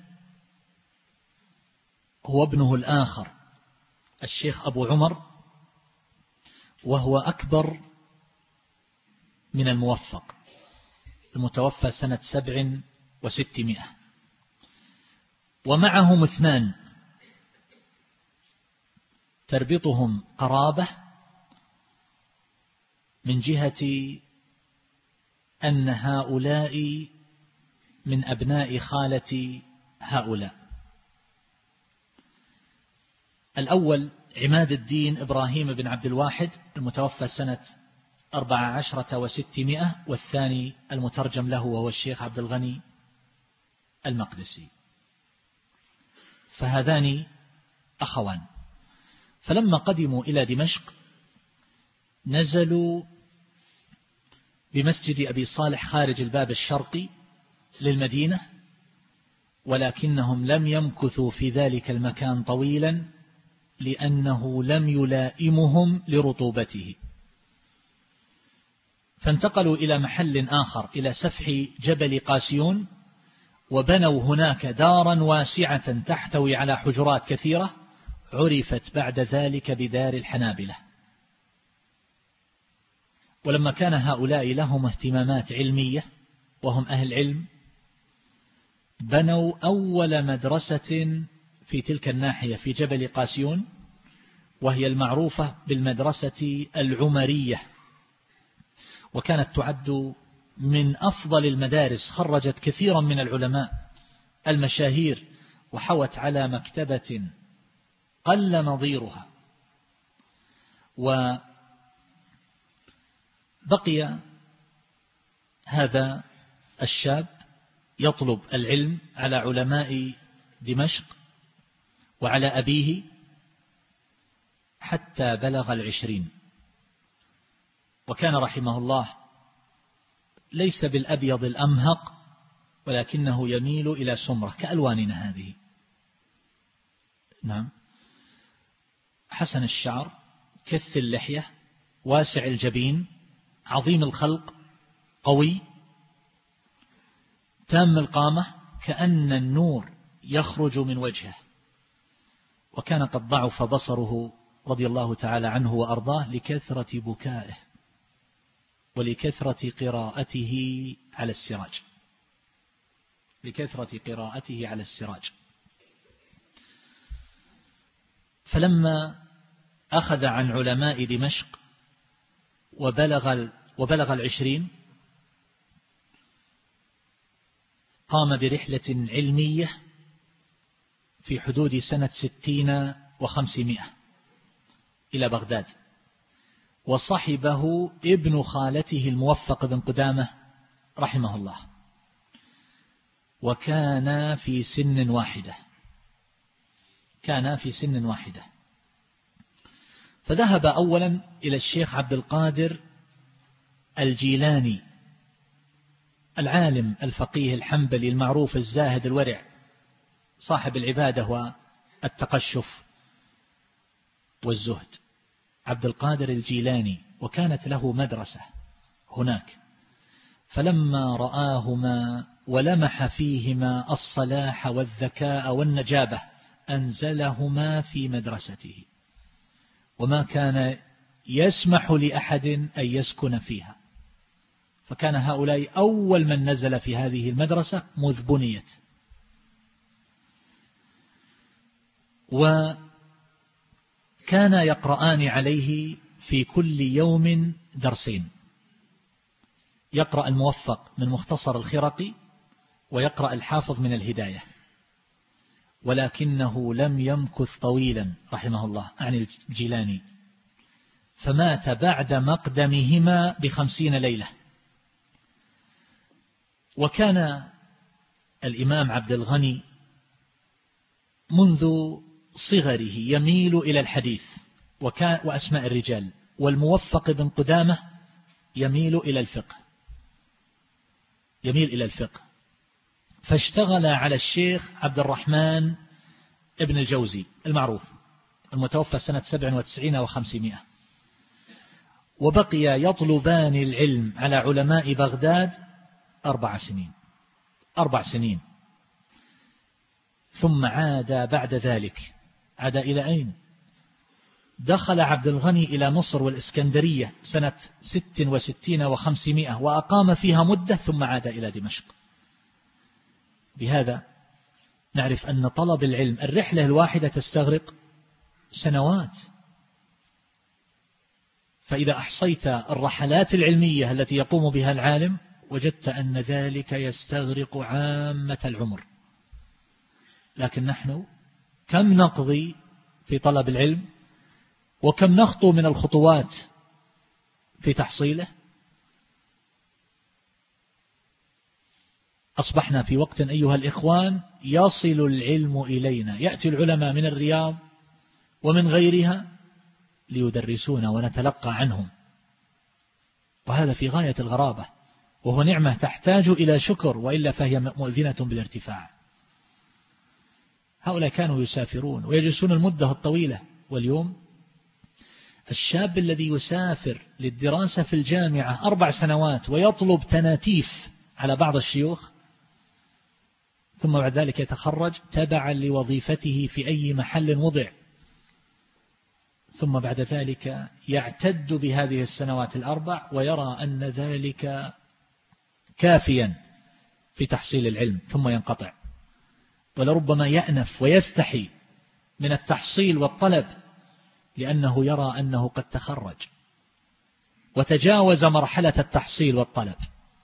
هو ابنه الآخر الشيخ أبو عمر، وهو أكبر من الموفق المتوفى سنة سبع وستمائة. ومعهم اثنان تربطهم قرابة من جهة أن هؤلاء من أبناء خالة هؤلاء. الأول عماد الدين إبراهيم بن عبد الواحد المتوفى سنة أربع عشرة وستمائة، والثاني المترجم له وهو الشيخ عبد الغني المقدسي. فهذان أخوان. فلما قدموا إلى دمشق نزلوا بمسجد أبي صالح خارج الباب الشرقي للمدينة، ولكنهم لم يمكثوا في ذلك المكان طويلا لأنه لم يلائمهم لرطوبته، فانتقلوا إلى محل آخر إلى سفح جبل قاسيون، وبنوا هناك دارا واسعة تحتوي على حجرات كثيرة، عرفت بعد ذلك بدار الحنابلة. ولما كان هؤلاء لهم اهتمامات علمية وهم أهل علم، بنوا أول مدرسة في تلك الناحية في جبل قاسيون، وهي المعروفة بالمدرسة العمرية، وكانت تعد من أفضل المدارس، خرجت كثيرا من العلماء المشاهير، وحوت على مكتبة قل نظيرها. وبقي هذا الشاب يطلب العلم على علماء دمشق وعلى أبيه حتى بلغ العشرين. وكان رحمه الله ليس بالأبيض الأمهق، ولكنه يميل إلى سمرة كألواننا هذه. نعم، حسن الشعر، كث اللحية، واسع الجبين، عظيم الخلق، قوي، تام القامة، كأن النور يخرج من وجهه. وكان قد ضعف بصره رضي الله تعالى عنه وأرضاه لكثرة بكائه ولكثرة قراءته على السراج لكثرة قراءته على السراج. فلما أخذ عن علماء دمشق وبلغ وبلغ العشرين، قام برحلة علمية في حدود سنة ستين وخمسمائة إلى بغداد، وصحبه ابن خالته الموفق بن قدامة رحمه الله، وكان في سن واحدة كان في سن واحدة فذهب أولا إلى الشيخ عبد القادر الجيلاني العالم الفقيه الحنبلي المعروف الزاهد الورع صاحب العبادة والتقشف والزهد، عبد القادر الجيلاني، وكانت له مدرسة هناك. فلما رآهما ولمح فيهما الصلاح والذكاء والنجابة أنزلهما في مدرسته، وما كان يسمح لأحد أن يسكن فيها، فكان هؤلاء أول من نزل في هذه المدرسة مذ بنيت. وكان يقرآن عليه في كل يوم درسين، يقرأ الموفق من مختصر الخرقي ويقرأ الحافظ من الهداية، ولكنه لم يمكث طويلا رحمه الله عن الجيلاني، فمات بعد مقدمهما بخمسين ليلة. وكان الإمام عبد الغني منذ صغره يميل إلى الحديث وأسماء الرجال، والموفق بن قدامة يميل إلى الفقه يميل إلى الفقه فاشتغل على الشيخ عبد الرحمن ابن الجوزي المعروف المتوفى سنة سبع وتسعين وخمسمائة، وبقي يطلبان العلم على علماء بغداد أربع سنين أربع سنين ثم عاد بعد ذلك. عاد إلى أين؟ دخل عبد الغني إلى مصر والإسكندرية سنة ست وستين وخمسمائة وأقام فيها مدة ثم عاد إلى دمشق. بهذا نعرف أن طلب العلم الرحلة الواحدة تستغرق سنوات، فإذا أحصيت الرحلات العلمية التي يقوم بها العالم وجدت أن ذلك يستغرق عامة العمر. لكن نحن كم نقضي في طلب العلم وكم نخطو من الخطوات في تحصيله. أصبحنا في وقت أيها الإخوان يصل العلم إلينا، يأتي العلماء من الرياض ومن غيرها ليدرسون ونتلقى عنهم، وهذا في غاية الغرابة، وهو نعمة تحتاج إلى شكر، وإلا فهي مؤذنة بالارتفاع. هؤلاء كانوا يسافرون ويجلسون المدة الطويلة، واليوم الشاب الذي يسافر للدراسة في الجامعة أربع سنوات ويطلب تناتيف على بعض الشيوخ، ثم بعد ذلك يتخرج تبعا لوظيفته في أي محل وضع، ثم بعد ذلك يعتد بهذه السنوات الأربع ويرى أن ذلك كافيا في تحصيل العلم، ثم ينقطع، ولربما يأنف ويستحي من التحصيل والطلب لأنه يرى أنه قد تخرج وتجاوز مرحلة التحصيل والطلب.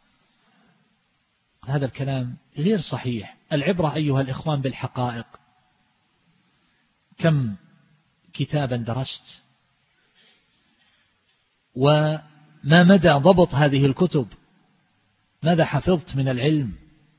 هذا الكلام غير صحيح. العبرة أيها الإخوان بالحقائق. كم كتابا درست، وما مدى ضبط هذه الكتب، ماذا حفظت من العلم.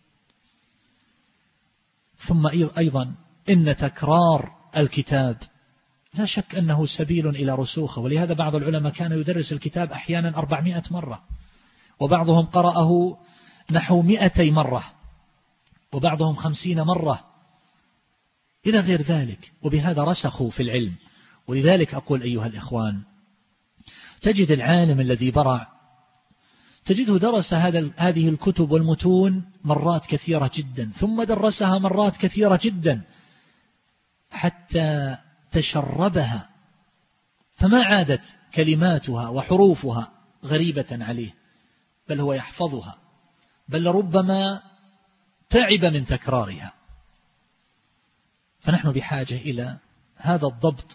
ثم أيضا إن تكرار الكتاب لا شك أنه سبيل إلى رسوخه، ولهذا بعض العلماء كان يدرس الكتاب أحيانا أربعمائة مرة، وبعضهم قرأه نحو مئتي مرة، وبعضهم خمسين مرة إلى غير ذلك، وبهذا رسخوا في العلم. ولذلك أقول أيها الإخوان، تجد العالم الذي برع تجده درس هذا هذه الكتب والمتون مرات كثيرة جدا، ثم درسها مرات كثيرة جدا حتى تشربها، فما عادت كلماتها وحروفها غريبة عليه، بل هو يحفظها، بل ربما تعب من تكرارها. فنحن بحاجة إلى هذا الضبط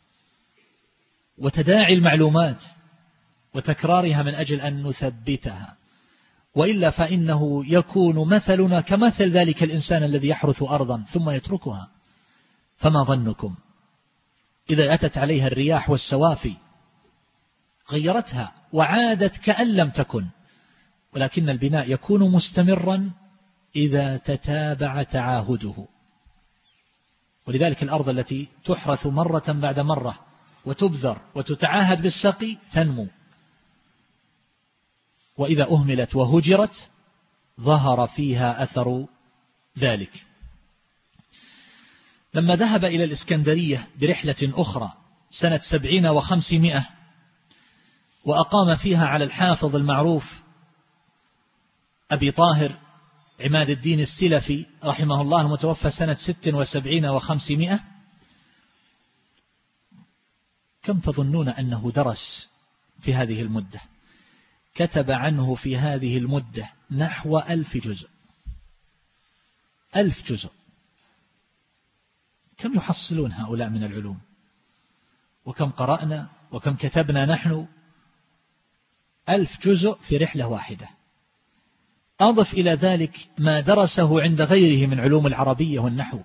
وتداعي المعلومات وتكرارها من أجل أن نثبتها، وإلا فإنه يكون مثلنا كمثل ذلك الإنسان الذي يحرث أرضا ثم يتركها. فما ظنكم إذا أتت عليها الرياح والسوافي غيرتها وعادت كأن لم تكن؟ ولكن البناء يكون مستمرا إذا تتابع تعاهده. ولذلك الأرض التي تحرث مرة بعد مرة وتبذر وتتعاهد بالسقي تنمو، وإذا أهملت وهجرت ظهر فيها أثر ذلك. لما ذهب إلى الإسكندرية برحلة أخرى سنة سبعين وخمسمائة وأقام فيها على الحافظ المعروف أبي طاهر عماد الدين السلفي رحمه الله المتوفى سنة ست وسبعين وخمسمائة، كم تظنون أنه درس في هذه المدة؟ كتب عنه في هذه المدة نحو ألف جزء. ألف جزء. كم يحصلون هؤلاء من العلوم؟ وكم قرأنا وكم كتبنا نحن؟ ألف جزء في رحلة واحدة. أضف إلى ذلك ما درسه عند غيره من علوم العربية والنحو.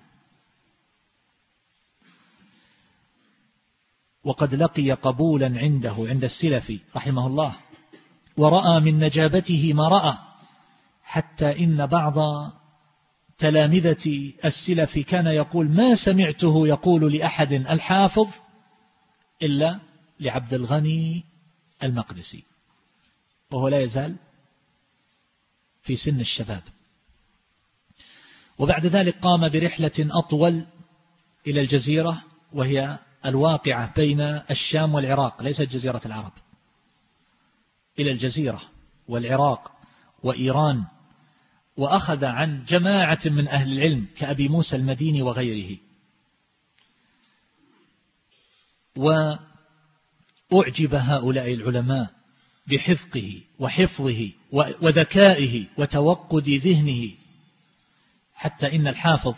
وقد لقي قبولا عنده عند السلفي رحمه الله، ورأى من نجابته ما رأى، حتى إن بعض تلامذة السلف كان يقول ما سمعته يقول لأحد الحافظ إلا لعبد الغني المقدسي، وهو لا يزال في سن الشباب. وبعد ذلك قام برحلة أطول إلى الجزيرة، وهي الواقعة بين الشام والعراق، ليست جزيرة العرب، إلى الجزيرة والعراق وإيران، وأخذ عن جماعة من أهل العلم كأبي موسى المديني وغيره. وأعجب هؤلاء العلماء بحفظه وحفظه وذكائه وتوقد ذهنه، حتى إن الحافظ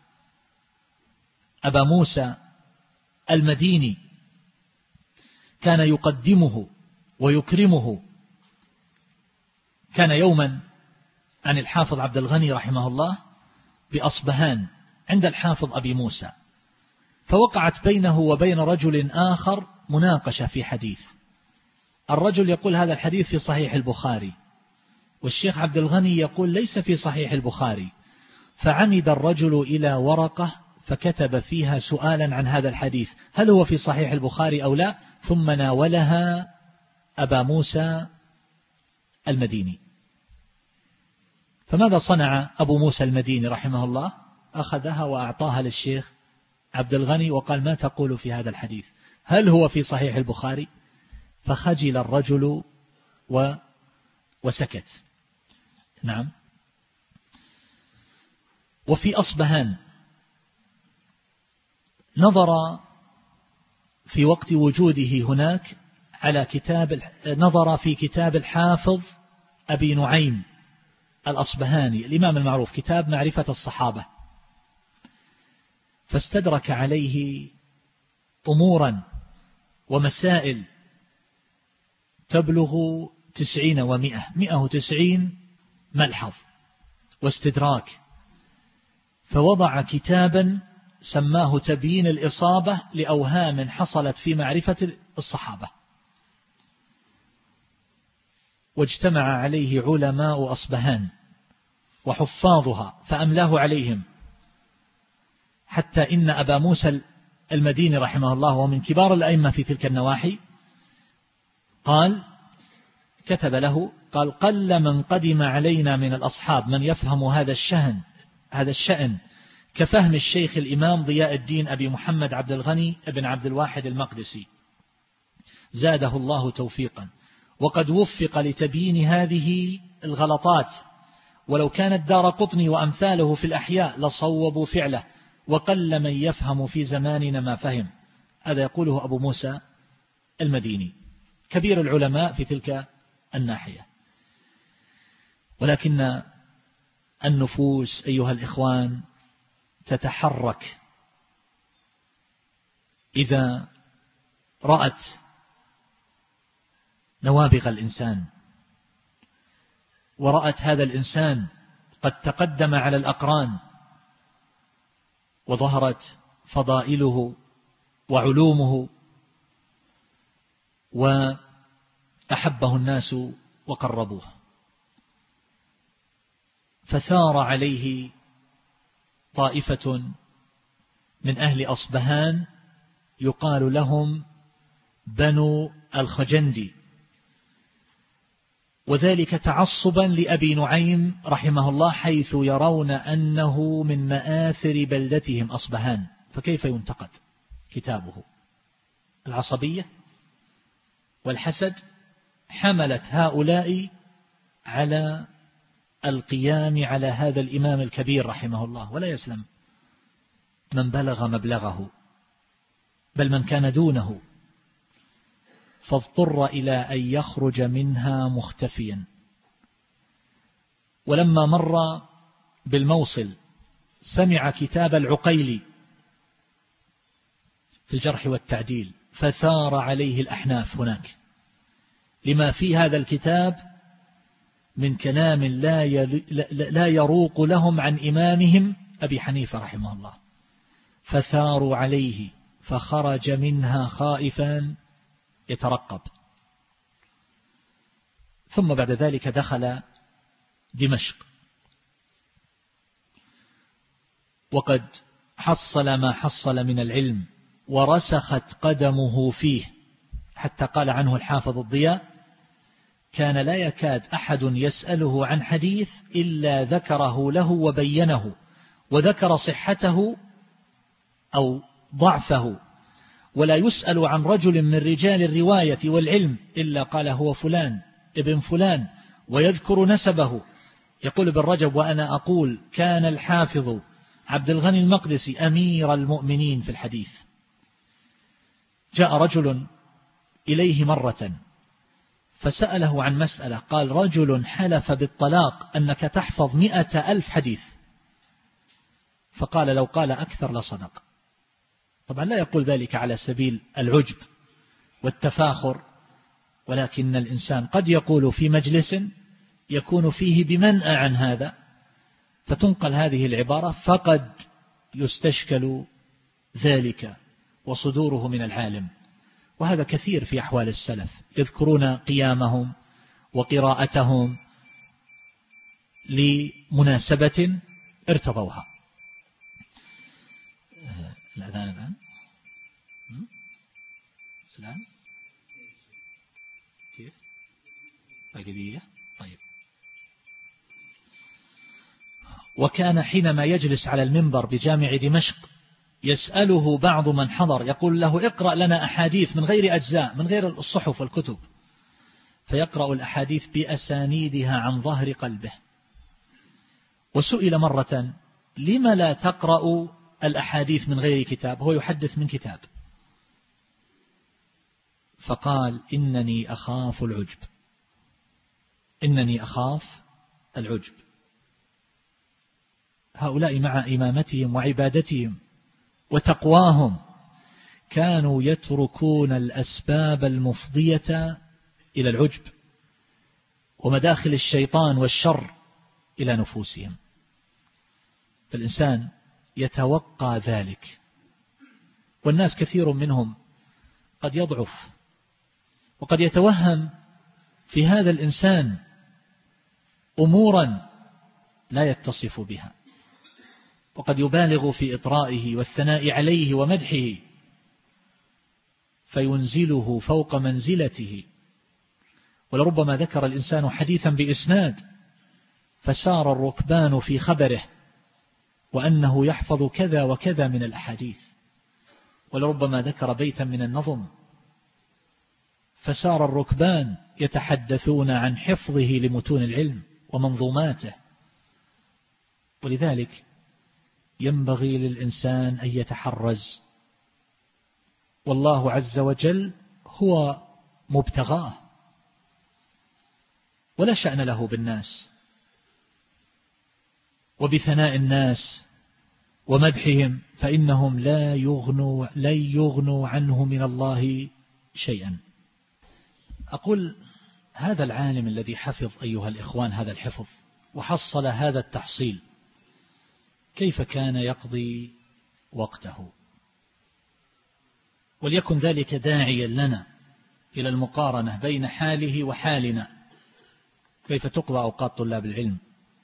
أبا موسى المديني كان يقدمه ويكرمه. كان يوما عن الحافظ عبد الغني رحمه الله بأصبهان عند الحافظ أبي موسى، فوقعت بينه وبين رجل آخر مناقشة في حديث. الرجل يقول هذا الحديث في صحيح البخاري، والشيخ عبد الغني يقول ليس في صحيح البخاري. فعمد الرجل إلى ورقة فكتب فيها سؤالا عن هذا الحديث، هل هو في صحيح البخاري أو لا، ثم ناولها أبا موسى المديني. فماذا صنع أبو موسى المديني رحمه الله؟ أخذها وأعطاها للشيخ عبد الغني وقال ما تقول في هذا الحديث، هل هو في صحيح البخاري؟ فخجل الرجل و... وسكت. نعم. وفي أصبهان نظر في وقت وجوده هناك على كتاب، نظر في كتاب الحافظ أبي نعيم الأصبهاني الإمام المعروف، كتاب معرفة الصحابة، فاستدرك عليه أمورا ومسائل تبلغ تسعين ومئة مئة وتسعين ملحظ واستدراك، فوضع كتابا سماه تبيين الإصابة لأوهام حصلت في معرفة الصحابة، واجتمع عليه علماء أصبهان وحفاظها فأملاه عليهم، حتى إن أبا موسى المديني رحمه الله ومن كبار الأئمة في تلك النواحي قال، كتب له قال قل من قدم علينا من الأصحاب من يفهم هذا الشأن هذا الشأن كفهم الشيخ الإمام ضياء الدين أبي محمد عبد الغني بن عبد الواحد المقدسي زاده الله توفيقا، وقد وفق لتبيين هذه الغلطات، ولو كان الدارقطني وأمثاله في الأحياء لصوبوا فعله، وقل من يفهم في زماننا ما فهم. هذا يقوله أبو موسى المديني كبير العلماء في تلك الناحية. ولكن النفوس أيها الإخوان تتحرك إذا رأت نوابغ الإنسان، ورأت هذا الإنسان قد تقدم على الأقران، وظهرت فضائله وعلومه، وأحبه الناس وقربوه، فثار عليه طائفة من أهل أصبهان يقال لهم بنو الخجندي، وذلك تعصبا لأبي نعيم رحمه الله، حيث يرون أنه من مآثر بلدتهم أصبهان، فكيف ينتقد كتابه؟ العصبية والحسد حملت هؤلاء على القيام على هذا الإمام الكبير رحمه الله، ولا يسلم من بلغ مبلغه بل من كان دونه، فاضطر إلى أن يخرج منها مختفيا. ولما مر بالموصل سمع كتاب العقيلي في الجرح والتعديل، فثار عليه الأحناف هناك لما في هذا الكتاب من كلام لا يروق لهم عن إمامهم أبي حنيفة رحمه الله، فثاروا عليه فخرج منها خائفا يترقب. ثم بعد ذلك دخل دمشق، وقد حصل ما حصل من العلم ورسخت قدمه فيه، حتى قال عنه الحافظ الضياء: كان لا يكاد أحد يسأله عن حديث إلا ذكره له وبينه، وذكر صحته أو ضعفه، ولا يسأل عن رجل من رجال الرواية والعلم إلا قال هو فلان ابن فلان، ويذكر نسبه. يقول ابن رجب: وأنا أقول كان الحافظ عبد الغني المقدسي أمير المؤمنين في الحديث. جاء رجل إليه مرة فسأله عن مسألة، قال: رجل حلف بالطلاق أنك تحفظ مئة ألف حديث، فقال: لو قال أكثر لصدق. طبعا لا يقول ذلك على سبيل العجب والتفاخر، ولكن الإنسان قد يقول في مجلس يكون فيه بمنأى عن هذا، فتنقل هذه العبارة، فقد يستشكل ذلك وصدوره من العالم. وهذا كثير في أحوال السلف، يذكرون قيامهم وقراءتهم لمناسبة ارتضوها. الأذان الآن الآن كيف باقي؟ طيب. وكان حينما يجلس على المنبر بجامع دمشق يسأله بعض من حضر، يقول له: اقرأ لنا أحاديث من غير أجزاء، من غير الصحف والكتب، فيقرأ الأحاديث بأسانيدها عن ظهر قلبه. وسئل مرة: لما لا تقرأ الأحاديث من غير كتاب؟ هو يحدث من كتاب. فقال: إنني أخاف العجب، إنني أخاف العجب. هؤلاء مع إمامتهم وعبادتهم وتقواهم كانوا يتركون الأسباب المفضية إلى العجب ومداخل الشيطان والشر إلى نفوسهم. فالإنسان يتوقع ذلك، والناس كثير منهم قد يضعف، وقد يتوهم في هذا الإنسان أمورا لا يتصف بها، وقد يبالغ في إطرائه والثناء عليه ومدحه فينزله فوق منزلته. ولربما ذكر الإنسان حديثا بإسناد فسار الركبان في خبره وأنه يحفظ كذا وكذا من الأحاديث، ولربما ذكر بيتا من النظم فسار الركبان يتحدثون عن حفظه لمتون العلم ومنظوماته. ولذلك ينبغي للإنسان أن يتحرز، والله عز وجل هو مبتغاه، ولا شأن له بالناس وبثناء الناس ومدحهم، فإنهم لا يغنوا لن يغنوا عنه من الله شيئا. أقول هذا العالم الذي حفظ أيها الإخوان هذا الحفظ وحصل هذا التحصيل، كيف كان يقضي وقته؟ وليكن ذلك داعيا لنا إلى المقارنة بين حاله وحالنا، كيف تقضى أوقات طلاب العلم.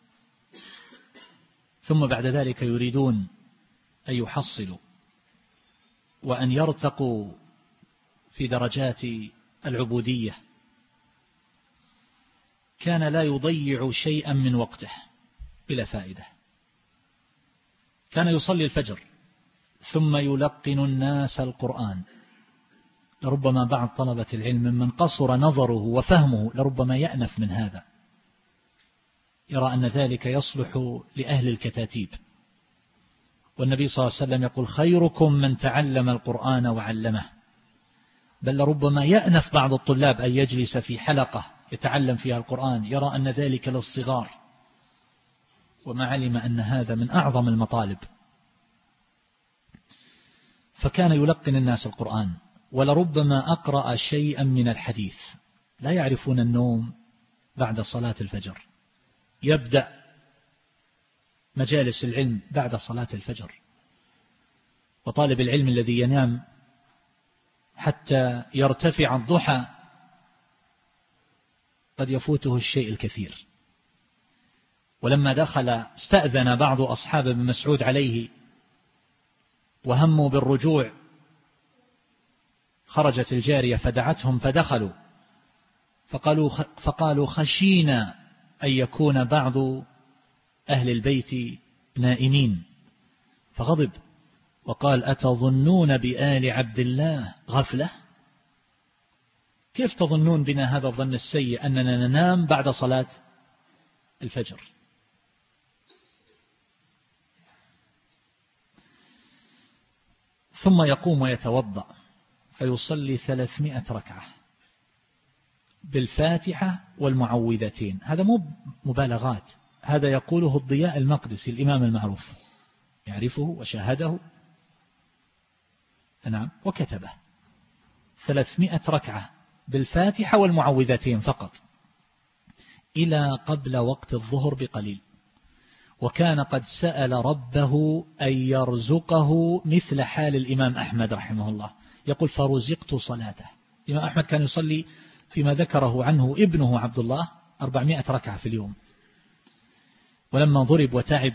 ثم بعد ذلك يريدون أن يحصلوا وأن يرتقوا في درجات العبودية. كان لا يضيع شيئا من وقته بلا فائدة. كان يصلي الفجر ثم يلقن الناس القرآن. لربما بعض طلبة العلم من قصر نظره وفهمه لربما يأنف من هذا، يرى أن ذلك يصلح لأهل الكتاتيب، والنبي صلى الله عليه وسلم يقول خيركم من تعلم القرآن وعلمه، بل ربما يأنف بعض الطلاب أن يجلس في حلقة يتعلم فيها القرآن، يرى أن ذلك للصغار، وما علم أن هذا من أعظم المطالب. فكان يلقن الناس القرآن. ولربما أقرأ شيئا من الحديث، لا يعرفون النوم بعد صلاة الفجر، يبدأ مجالس العلم بعد صلاة الفجر، وطالب العلم الذي ينام حتى يرتفع الضحى قد يفوته الشيء الكثير. ولما دخل استأذن بعض أصحاب ابن مسعود عليه وهموا بالرجوع، خرجت الجارية فدعتهم فدخلوا، فقالوا, فقالوا خشينا أن يكون بعض أهل البيت نائمين، فغضب وقال أتظنون بآل عبد الله غفلة؟ كيف تظنون بنا هذا الظن السيء أننا ننام بعد صلاة الفجر؟ ثم يقوم ويتوضأ فيصلي ثلاثمائة ركعة بالفاتحة والمعوذتين. هذا مو مبالغات، هذا يقوله الضياء المقدسي الإمام المعروف، يعرفه وشاهده نعم وكتبه، ثلاثمائة ركعة بالفاتحة والمعوذتين فقط إلى قبل وقت الظهر بقليل. وكان قد سأل ربه أن يرزقه مثل حال الإمام أحمد رحمه الله، يقول فرزقت صلاته. الإمام أحمد كان يصلي فيما ذكره عنه ابنه عبد الله أربعمائة ركعة في اليوم، ولما ضرب وتعب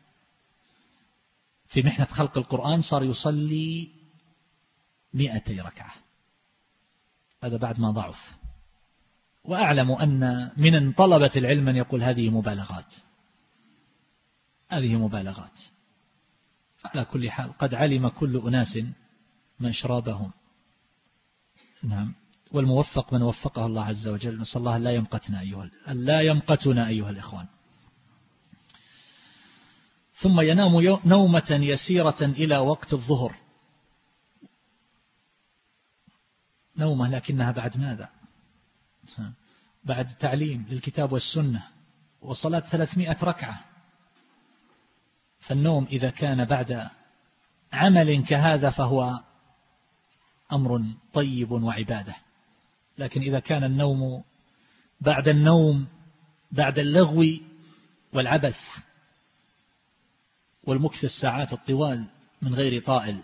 في محنة خلق القرآن صار يصلي مئتي ركعة، هذا بعد ما ضعف. وأعلم أن من طلبة العلم من يقول هذه مبالغات، هذه مبالغات. على كل حال قد علم كل أناس مشربهم، نعم، والموفق من وفقه الله عز وجل. نسأل الله لا يمقتنا أيها لا يمقتنا أيها الإخوان. ثم ينام نومة يسيرة إلى وقت الظهر، نومة لكنها بعد ماذا؟ بعد تعليم للكتاب والسنة وصلاة ثلاثمائة ركعة. فالنوم إذا كان بعد عمل كهذا فهو أمر طيب وعبادة، لكن إذا كان النوم بعد النوم بعد اللغو والعبث والمكث الساعات الطوال من غير طائل،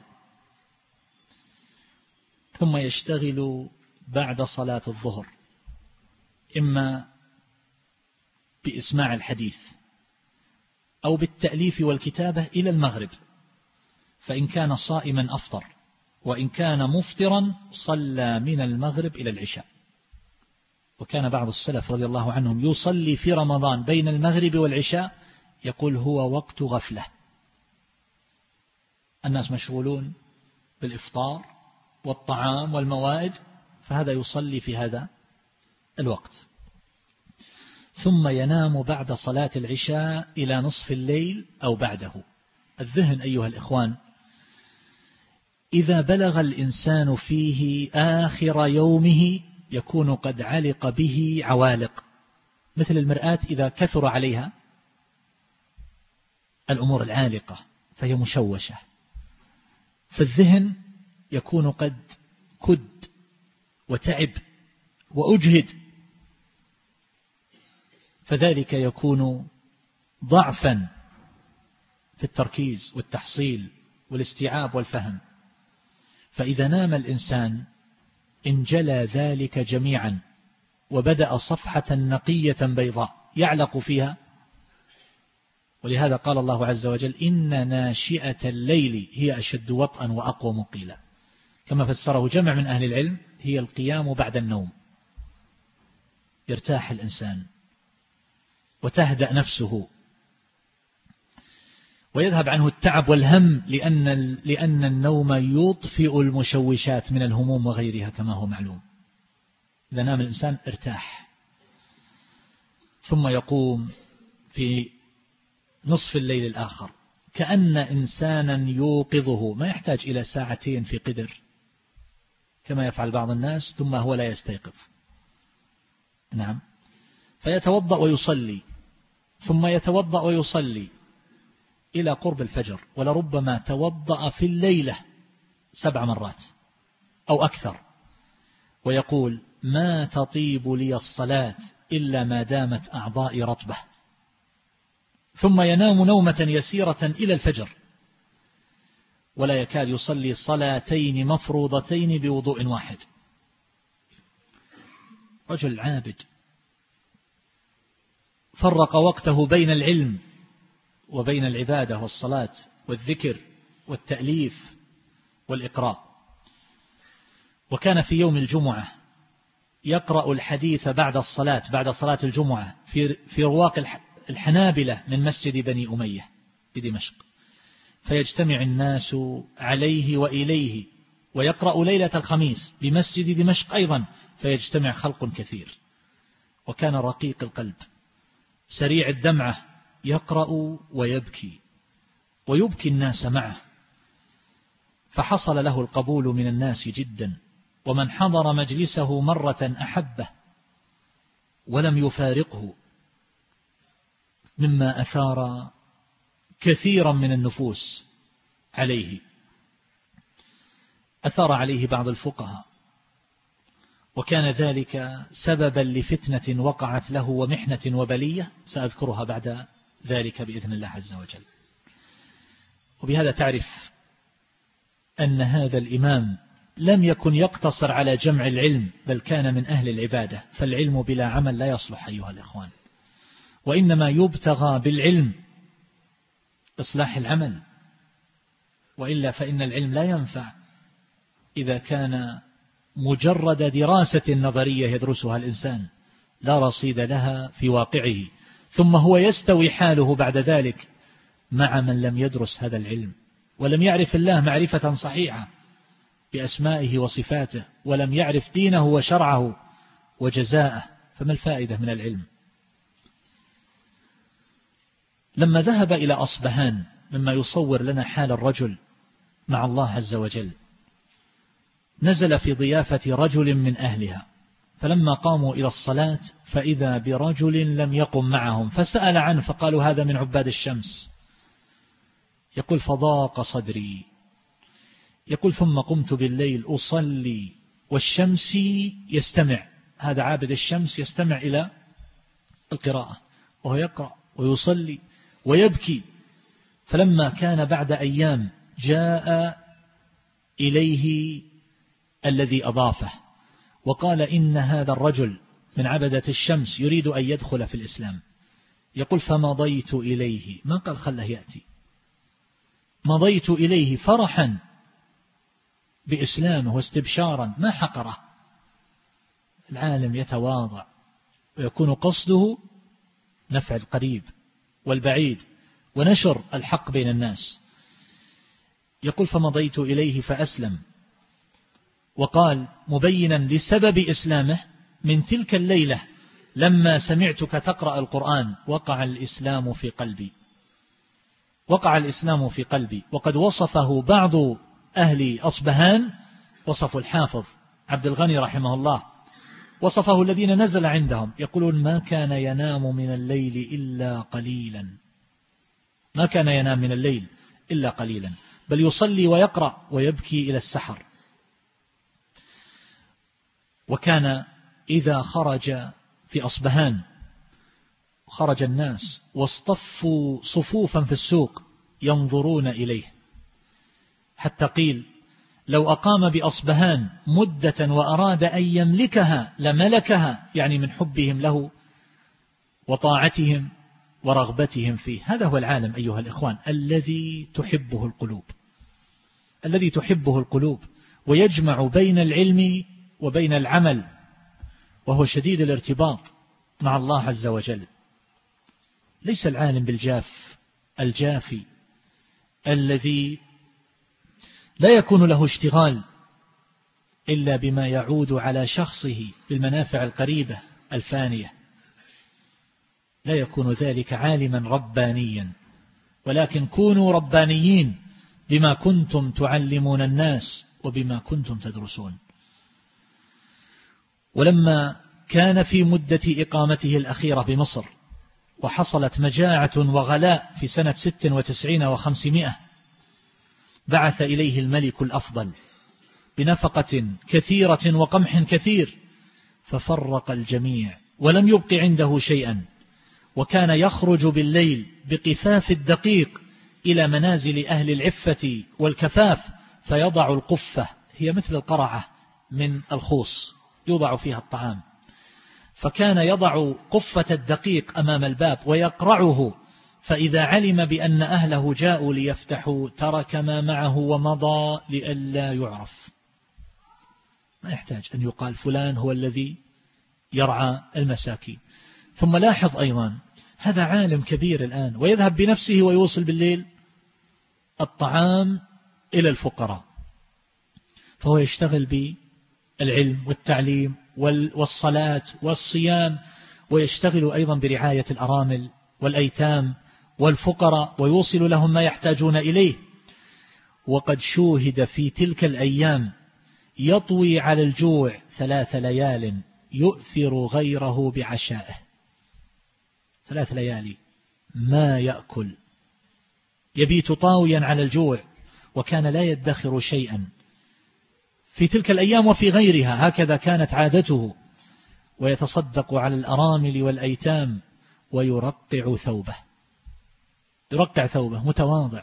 ثم يشتغل بعد صلاة الظهر إما بإسماع الحديث أو بالتأليف والكتابة إلى المغرب، فإن كان صائما أفطر، وإن كان مفطرا صلى من المغرب إلى العشاء. وكان بعض السلف رضي الله عنهم يصلي في رمضان بين المغرب والعشاء، يقول هو وقت غفلة، الناس مشغولون بالإفطار والطعام والموائد، فهذا يصلي في هذا الوقت. ثم ينام بعد صلاة العشاء إلى نصف الليل أو بعده. الذهن أيها الإخوان إذا بلغ الإنسان فيه آخر يومه يكون قد علق به عوالق، مثل المرآة إذا كثر عليها الأمور العالقة فهي مشوشة، فالذهن يكون قد كد وتعب وأجهد، فذلك يكون ضعفا في التركيز والتحصيل والاستيعاب والفهم. فإذا نام الإنسان انجلى ذلك جميعا وبدأ صفحة نقية بيضاء يعلق فيها. ولهذا قال الله عز وجل إن ناشئة الليل هي أشد وطئا وأقوم قيلا، كما فسره جمع من أهل العلم هي القيام بعد النوم، يرتاح الإنسان وتهدأ نفسه ويذهب عنه التعب والهم، لأن, لأن النوم يطفئ المشوشات من الهموم وغيرها كما هو معلوم. إذا نام الإنسان ارتاح، ثم يقوم في نصف الليل الآخر كأن إنسانا يوقظه، ما يحتاج إلى ساعتين في قدر كما يفعل بعض الناس ثم هو لا يستيقظ. نعم، فيتوضأ ويصلي ثم يتوضأ ويصلي إلى قرب الفجر، ولربما توضأ في الليلة سبع مرات أو أكثر، ويقول: ما تطيب لي الصلاة إلا ما دامت أعضائي رطبة. ثم ينام نومة يسيرة إلى الفجر، ولا يكاد يصلي صلاتين مفروضتين بوضوء واحد. رجل عابد فرق وقته بين العلم وبين العبادة والصلاة والذكر والتأليف والإقراء. وكان في يوم الجمعة يقرأ الحديث بعد الصلاة بعد صلاة الجمعة في في رواق الحنابلة من مسجد بني أمية بدمشق، فيجتمع الناس عليه وإليه، ويقرأ ليلة الخميس بمسجد دمشق أيضا فيجتمع خلق كثير. وكان رقيق القلب سريع الدمعة، يقرأ ويبكي ويبكي الناس معه، فحصل له القبول من الناس جدا، ومن حضر مجلسه مرة أحبه ولم يفارقه، مما أثار كثيرا من النفوس عليه. أثار عليه بعض الفقهاء، وكان ذلك سببا لفتنة وقعت له ومحنة وبلية سأذكرها بعد ذلك بإذن الله عز وجل. وبهذا تعرف أن هذا الإمام لم يكن يقتصر على جمع العلم، بل كان من أهل العبادة، فالعلم بلا عمل لا يصلح أيها الإخوان، وإنما يبتغى بالعلم إصلاح العمل، وإلا فإن العلم لا ينفع إذا كان مجرد دراسة نظرية يدرسها الإنسان لا رصيد لها في واقعه، ثم هو يستوي حاله بعد ذلك مع من لم يدرس هذا العلم ولم يعرف الله معرفة صحيحة بأسمائه وصفاته، ولم يعرف دينه وشرعه وجزاءه، فما الفائدة من العلم؟ لما ذهب إلى أصبهان، مما يصور لنا حال الرجل مع الله عز وجل، نزل في ضيافة رجل من أهلها، فلما قاموا إلى الصلاة فإذا برجل لم يقم معهم، فسأل عنه فقالوا هذا من عباد الشمس. يقول: فضاق صدري. يقول: ثم قمت بالليل أصلي والشمس يستمع، هذا عابد الشمس يستمع إلى القراءة وهو يقرأ ويصلي ويبكي. فلما كان بعد أيام جاء إليه الذي أضافه وقال: إن هذا الرجل من عبدة الشمس يريد أن يدخل في الإسلام. يقول: فمضيت إليه، ما قال خله يأتي، مضيت إليه فرحا بإسلامه واستبشارا، ما حقره. العالم يتواضع ويكون قصده نفع القريب والبعيد ونشر الحق بين الناس. يقول: فمضيت إليه فأسلم، وقال مبينا لسبب إسلامه: من تلك الليلة لما سمعتك تقرأ القرآن وقع الإسلام في قلبي، وقع الإسلام في قلبي. وقد وصفه بعض أهل أصبهان، وصف الحافظ عبد الغني رحمه الله، وصفه الذين نزل عندهم، يقولون: ما كان ينام من الليل إلا قليلا، ما كان ينام من الليل إلا قليلا، بل يصلي ويقرأ ويبكي إلى السحر. وكان إذا خرج في أصبهان خرج الناس واصطفوا صفوفا في السوق ينظرون إليه، حتى قيل: لو أقام بأصبهان مدة وأراد أن يملكها لملكها، يعني من حبهم له وطاعتهم ورغبتهم فيه. هذا هو العالم أيها الإخوان الذي تحبه القلوب، الذي تحبه القلوب ويجمع بين العلم وبين العمل، وهو شديد الارتباط مع الله عز وجل. ليس العالم بالجاف الجافي الذي لا يكون له اشتغال إلا بما يعود على شخصه بالمنافع القريبة الفانية. لا يكون ذلك عالما ربانيا، ولكن كونوا ربانيين بما كنتم تعلمون الناس وبما كنتم تدرسون. ولما كان في مدة إقامته الأخيرة بمصر وحصلت مجاعة وغلاء في سنة ست وتسعين وخمسمائة، بعث إليه الملك الأفضل بنفقة كثيرة وقمح كثير، ففرق الجميع ولم يبق عنده شيئا، وكان يخرج بالليل بقفاف الدقيق إلى منازل أهل العفة والكفاف، فيضع القفة، هي مثل القرعة من الخوص يوضع فيها الطعام، فكان يضع قفة الدقيق أمام الباب ويقرعه، فإذا علم بأن أهله جاءوا ليفتحوا ترك ما معه ومضى لئلا يعرف. ما يحتاج أن يقال فلان هو الذي يرعى المساكين. ثم لاحظ أيضا هذا عالم كبير الآن، ويذهب بنفسه ويوصل بالليل الطعام إلى الفقراء، فهو يشتغل بالعلم والتعليم والصلاة والصيام، ويشتغل أيضا برعاية الأرامل والأيتام والفقراء، ويوصل لهم ما يحتاجون إليه. وقد شوهد في تلك الأيام يطوي على الجوع ثلاث ليال يؤثر غيره بعشائه، ثلاث ليالي ما يأكل، يبيت طاويا على الجوع، وكان لا يدخر شيئا في تلك الأيام وفي غيرها، هكذا كانت عادته. ويتصدق على الأرامل والأيتام ويرقع ثوبه، يرقع ثوبه متواضع،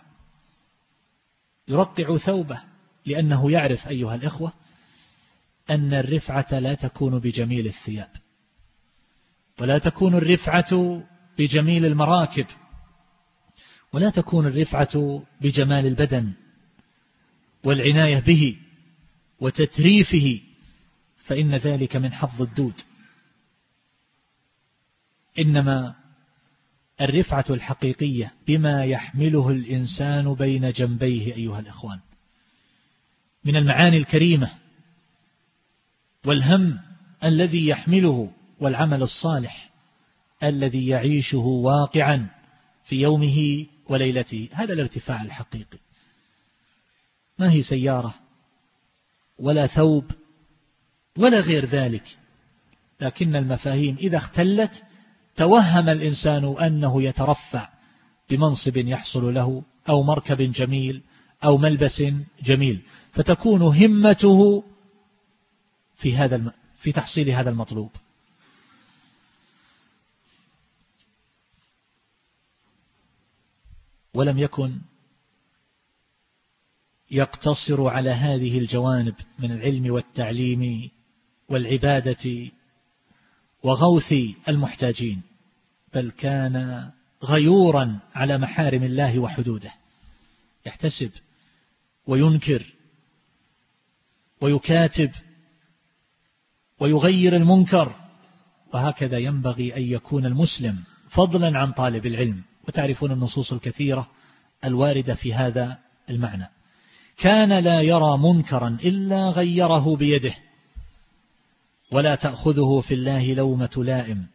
يرقع ثوبه، لأنه يعرف أيها الإخوة أن الرفعة لا تكون بجميل الثياب، ولا تكون الرفعة بجميل المراكب، ولا تكون الرفعة بجمال البدن والعناية به وتتريفه، فإن ذلك من حظ الدود. إنما الرفعة الحقيقية بما يحمله الإنسان بين جنبيه أيها الإخوان من المعاني الكريمة والهم الذي يحمله، والعمل الصالح الذي يعيشه واقعا في يومه وليلته. هذا الارتفاع الحقيقي، ما هي سيارة ولا ثوب ولا غير ذلك، لكن المفاهيم إذا اختلت توهم الإنسان أنه يترفع بمنصب يحصل له أو مركب جميل أو ملبس جميل، فتكون همته في هذا الم... في تحصيل هذا المطلوب. ولم يكن يقتصر على هذه الجوانب من العلم والتعليم والعبادة وغوث المحتاجين، بل كان غيورا على محارم الله وحدوده، يحتسب وينكر ويكاتب ويغير المنكر. وهكذا ينبغي أن يكون المسلم فضلا عن طالب العلم، وتعرفون النصوص الكثيرة الواردة في هذا المعنى. كان لا يرى منكرا إلا غيره بيده، ولا تأخذه في الله لومة لائم.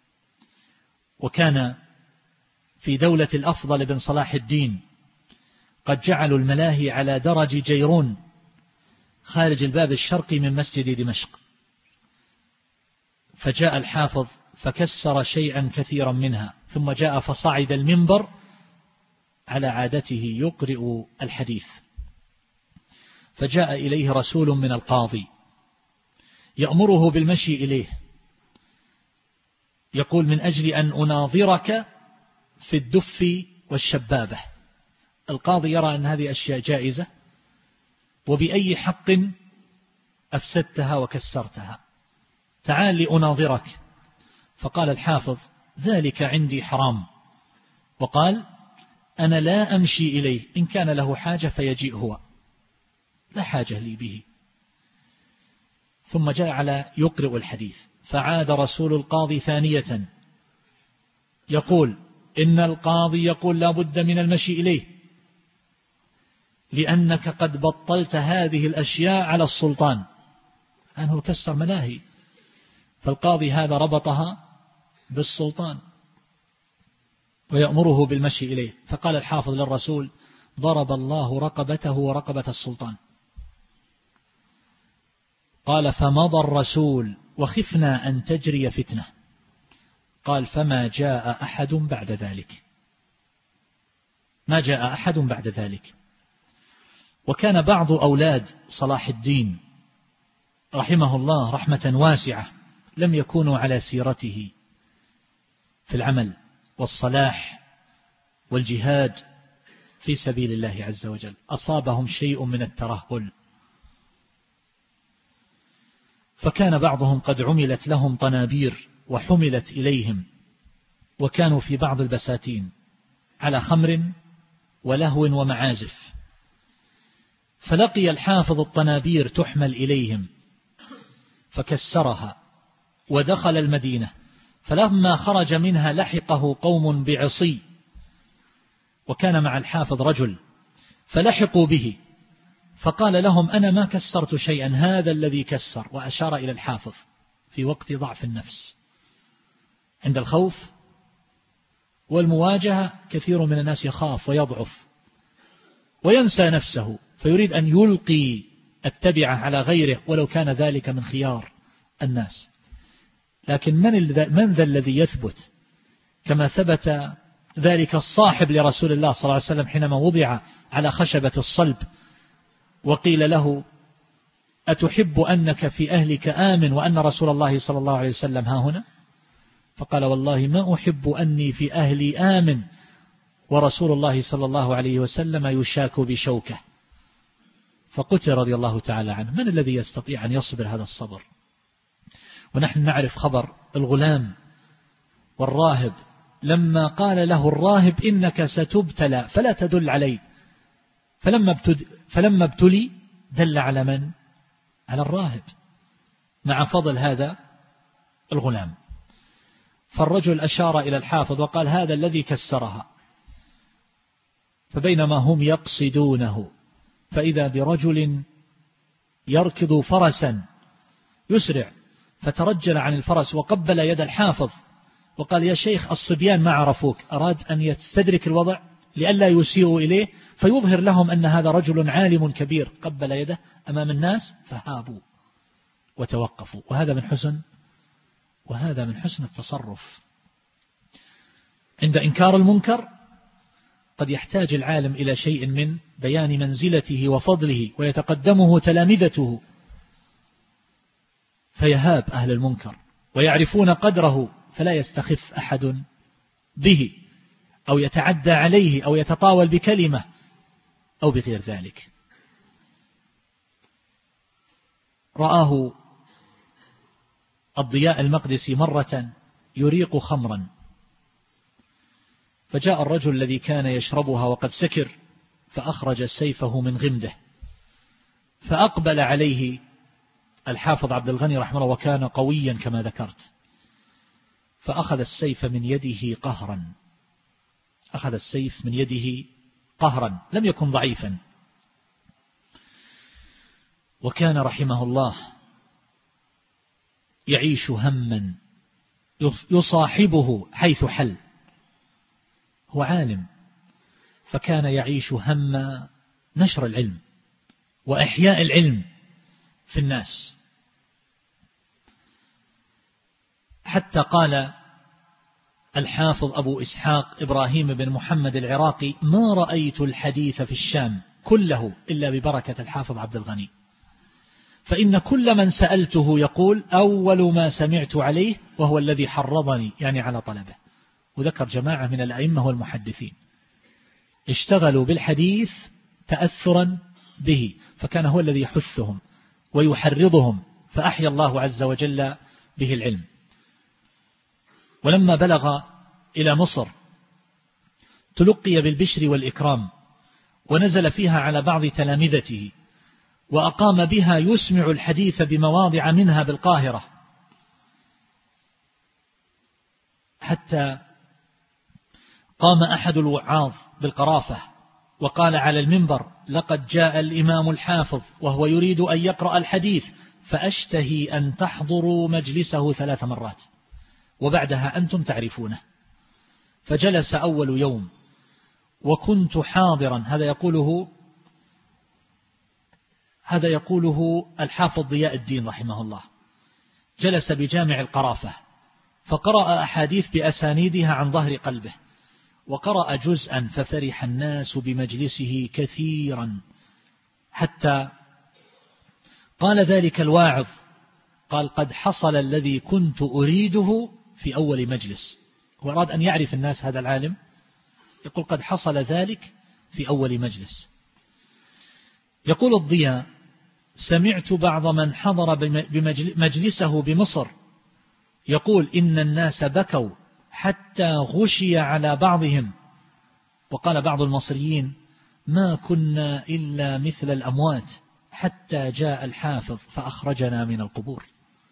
وكان في دولة الأفضل بن صلاح الدين قد جعلوا الملاهي على درج جيرون خارج الباب الشرقي من مسجد دمشق، فجاء الحافظ فكسر شيئا كثيرا منها، ثم جاء فصعد المنبر على عادته يقرئ الحديث، فجاء إليه رسول من القاضي يأمره بالمشي إليه، يقول من أجل أن أناظرك في الدف والشبابة. القاضي يرى أن هذه أشياء جائزة، وبأي حق أفسدتها وكسرتها، تعال لأناظرك. فقال الحافظ ذلك عندي حرام، وقال أنا لا أمشي إليه، إن كان له حاجة فيجيء هو، لا حاجة لي به. ثم جاء على يقرئ الحديث، فعاد رسول القاضي ثانية يقول إن القاضي يقول لا بد من المشي إليه، لأنك قد بطلت هذه الأشياء على السلطان. أنه كسر ملاهي، فالقاضي هذا ربطها بالسلطان، ويأمره بالمشي إليه. فقال الحافظ للرسول: ضرب الله رقبته ورقبة السلطان. قال: فمضى الرسول وخفنا أن تجري فتنة. قال: فما جاء أحد بعد ذلك، ما جاء أحد بعد ذلك. وكان بعض أولاد صلاح الدين رحمه الله رحمة واسعة لم يكونوا على سيرته في العمل والصلاح والجهاد في سبيل الله عز وجل، أصابهم شيء من الترهل، فكان بعضهم قد عملت لهم طنابير وحملت إليهم، وكانوا في بعض البساتين على خمر ولهو ومعازف، فلقي الحافظ الطنابير تحمل إليهم فكسرها ودخل المدينة، فلما خرج منها لحقه قوم بعصي، وكان مع الحافظ رجل، فلحقوا به فقال لهم: أنا ما كسرت شيئا، هذا الذي كسر، وأشار إلى الحافظ في وقت ضعف النفس. عند الخوف والمواجهة كثير من الناس يخاف ويضعف وينسى نفسه، فيريد أن يلقي التبعة على غيره ولو كان ذلك من خيار الناس. لكن من ذا الذي يثبت كما ثبت ذلك الصاحب لرسول الله صلى الله عليه وسلم حينما وضع على خشبة الصلب وقيل له: أتحب أنك في أهلك آمن وأن رسول الله صلى الله عليه وسلم ها هنا؟ فقال: والله ما أحب أني في أهلي آمن ورسول الله صلى الله عليه وسلم يشاك بشوكه. فقتل رضي الله تعالى عنه. من الذي يستطيع أن يصبر هذا الصبر؟ ونحن نعرف خبر الغلام والراهب لما قال له الراهب: إنك ستبتلى فلا تدل علي، فلما ابتد فلما ابتلي دل على من؟ على الراهب، مع فضل هذا الغلام. فالرجل أشار إلى الحافظ وقال: هذا الذي كسرها. فبينما هم يقصدونه فإذا برجل يركض فرسا يسرع، فترجل عن الفرس وقبل يد الحافظ وقال: يا شيخ، الصبيان ما عرفوك. أراد أن يستدرك الوضع لئلا يسيئوا إليه فيظهر لهم أن هذا رجل عالم كبير، قبل يده أمام الناس فهابوا وتوقفوا. وهذا من حسن وهذا من حسن التصرف. عند إنكار المنكر قد يحتاج العالم إلى شيء من بيان منزلته وفضله، ويتقدمه تلامذته فيهاب أهل المنكر ويعرفون قدره، فلا يستخف أحد به أو يتعدى عليه أو يتطاول بكلمة أو بغير ذلك. رآه الضياء المقدسي مرة يريق خمرا، فجاء الرجل الذي كان يشربها وقد سكر فأخرج سيفه من غمده، فأقبل عليه الحافظ عبد الغني رحمه الله وكان قويا كما ذكرت، فأخذ السيف من يده قهرا، أخذ السيف من يده قهرا، لم يكن ضعيفا. وكان رحمه الله يعيش هما يصاحبه حيث حل، هو عالم، فكان يعيش هم نشر العلم وإحياء العلم في الناس، حتى قال الحافظ أبو إسحاق إبراهيم بن محمد العراقي: ما رأيت الحديث في الشام كله إلا ببركة الحافظ عبد الغني، فإن كل من سألته يقول: أول ما سمعت عليه وهو الذي حرضني، يعني على طلبه. وذكر جماعة من الأئمة والمحدثين اشتغلوا بالحديث تأثرا به، فكان هو الذي يحثهم ويحرضهم، فأحيا الله عز وجل به العلم. ولما بلغ إلى مصر تلقي بالبشر والإكرام، ونزل فيها على بعض تلامذته، وأقام بها يسمع الحديث بمواضع منها بالقاهرة، حتى قام أحد الوعاظ بالقرافة وقال على المنبر: لقد جاء الإمام الحافظ وهو يريد أن يقرأ الحديث، فأشتهي أن تحضروا مجلسه ثلاث مرات وبعدها أنتم تعرفونه. فجلس أول يوم وكنت حاضرا. هذا يقوله هذا يقوله الحافظ ضياء الدين رحمه الله. جلس بجامع القرافة فقرأ أحاديث بأسانيدها عن ظهر قلبه، وقرأ جزءا ففرح الناس بمجلسه كثيرا، حتى قال ذلك الواعظ قال: قد حصل الذي كنت أريده في أول مجلس. وأراد أن يعرف الناس هذا العالم، يقول: قد حصل ذلك في أول مجلس. يقول الضياء: سمعت بعض من حضر بمجلسه بمصر يقول: إن الناس بكوا حتى غشي على بعضهم. وقال بعض المصريين: ما كنا إلا مثل الأموات حتى جاء الحافظ فأخرجنا من القبور.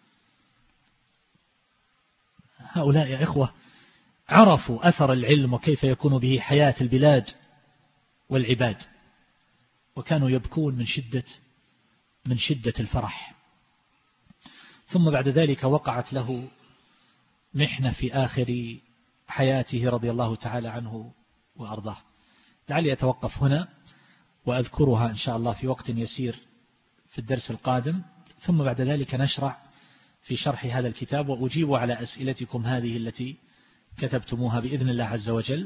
هؤلاء يا إخوة عرفوا أثر العلم وكيف يكون به حياة البلاد والعباد، وكانوا يبكون من شدة من شدة الفرح. ثم بعد ذلك وقعت له محنة في آخر حياته رضي الله تعالى عنه وأرضاه. لعلي أتوقف هنا وأذكرها إن شاء الله في وقت يسير في الدرس القادم، ثم بعد ذلك نشرع في شرح هذا الكتاب وأجيب على أسئلتكم هذه التي كتبتموها بإذن الله عز وجل.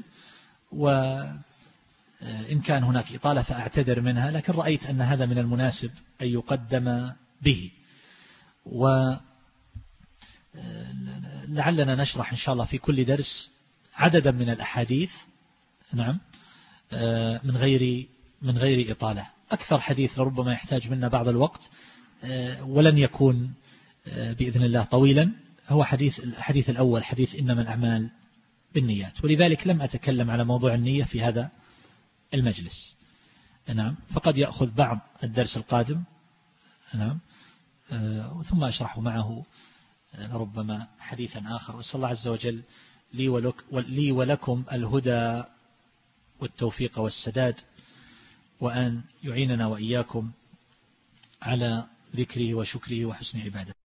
وإن كان هناك إطالة فأعتذر منها، لكن رأيت أن هذا من المناسب أن يقدم به. ولعلنا نشرح إن شاء الله في كل درس عددا من الأحاديث، نعم، من غير من غير إطالة. أكثر حديث لربما يحتاج منا بعض الوقت ولن يكون بإذن الله طويلا، هو حديث الحديث الأول، حديث إنما الأعمال بالنيات، ولذلك لم أتكلم على موضوع النية في هذا المجلس، نعم، فقد يأخذ بعض الدرس القادم، نعم، ثم أشرح معه ربما حديثا آخر. وأسأل الله عز وجل لي ولك لي ولكم الهدى والتوفيق والسداد، وأن يعيننا وإياكم على ذكره وشكره وحسن عبادته.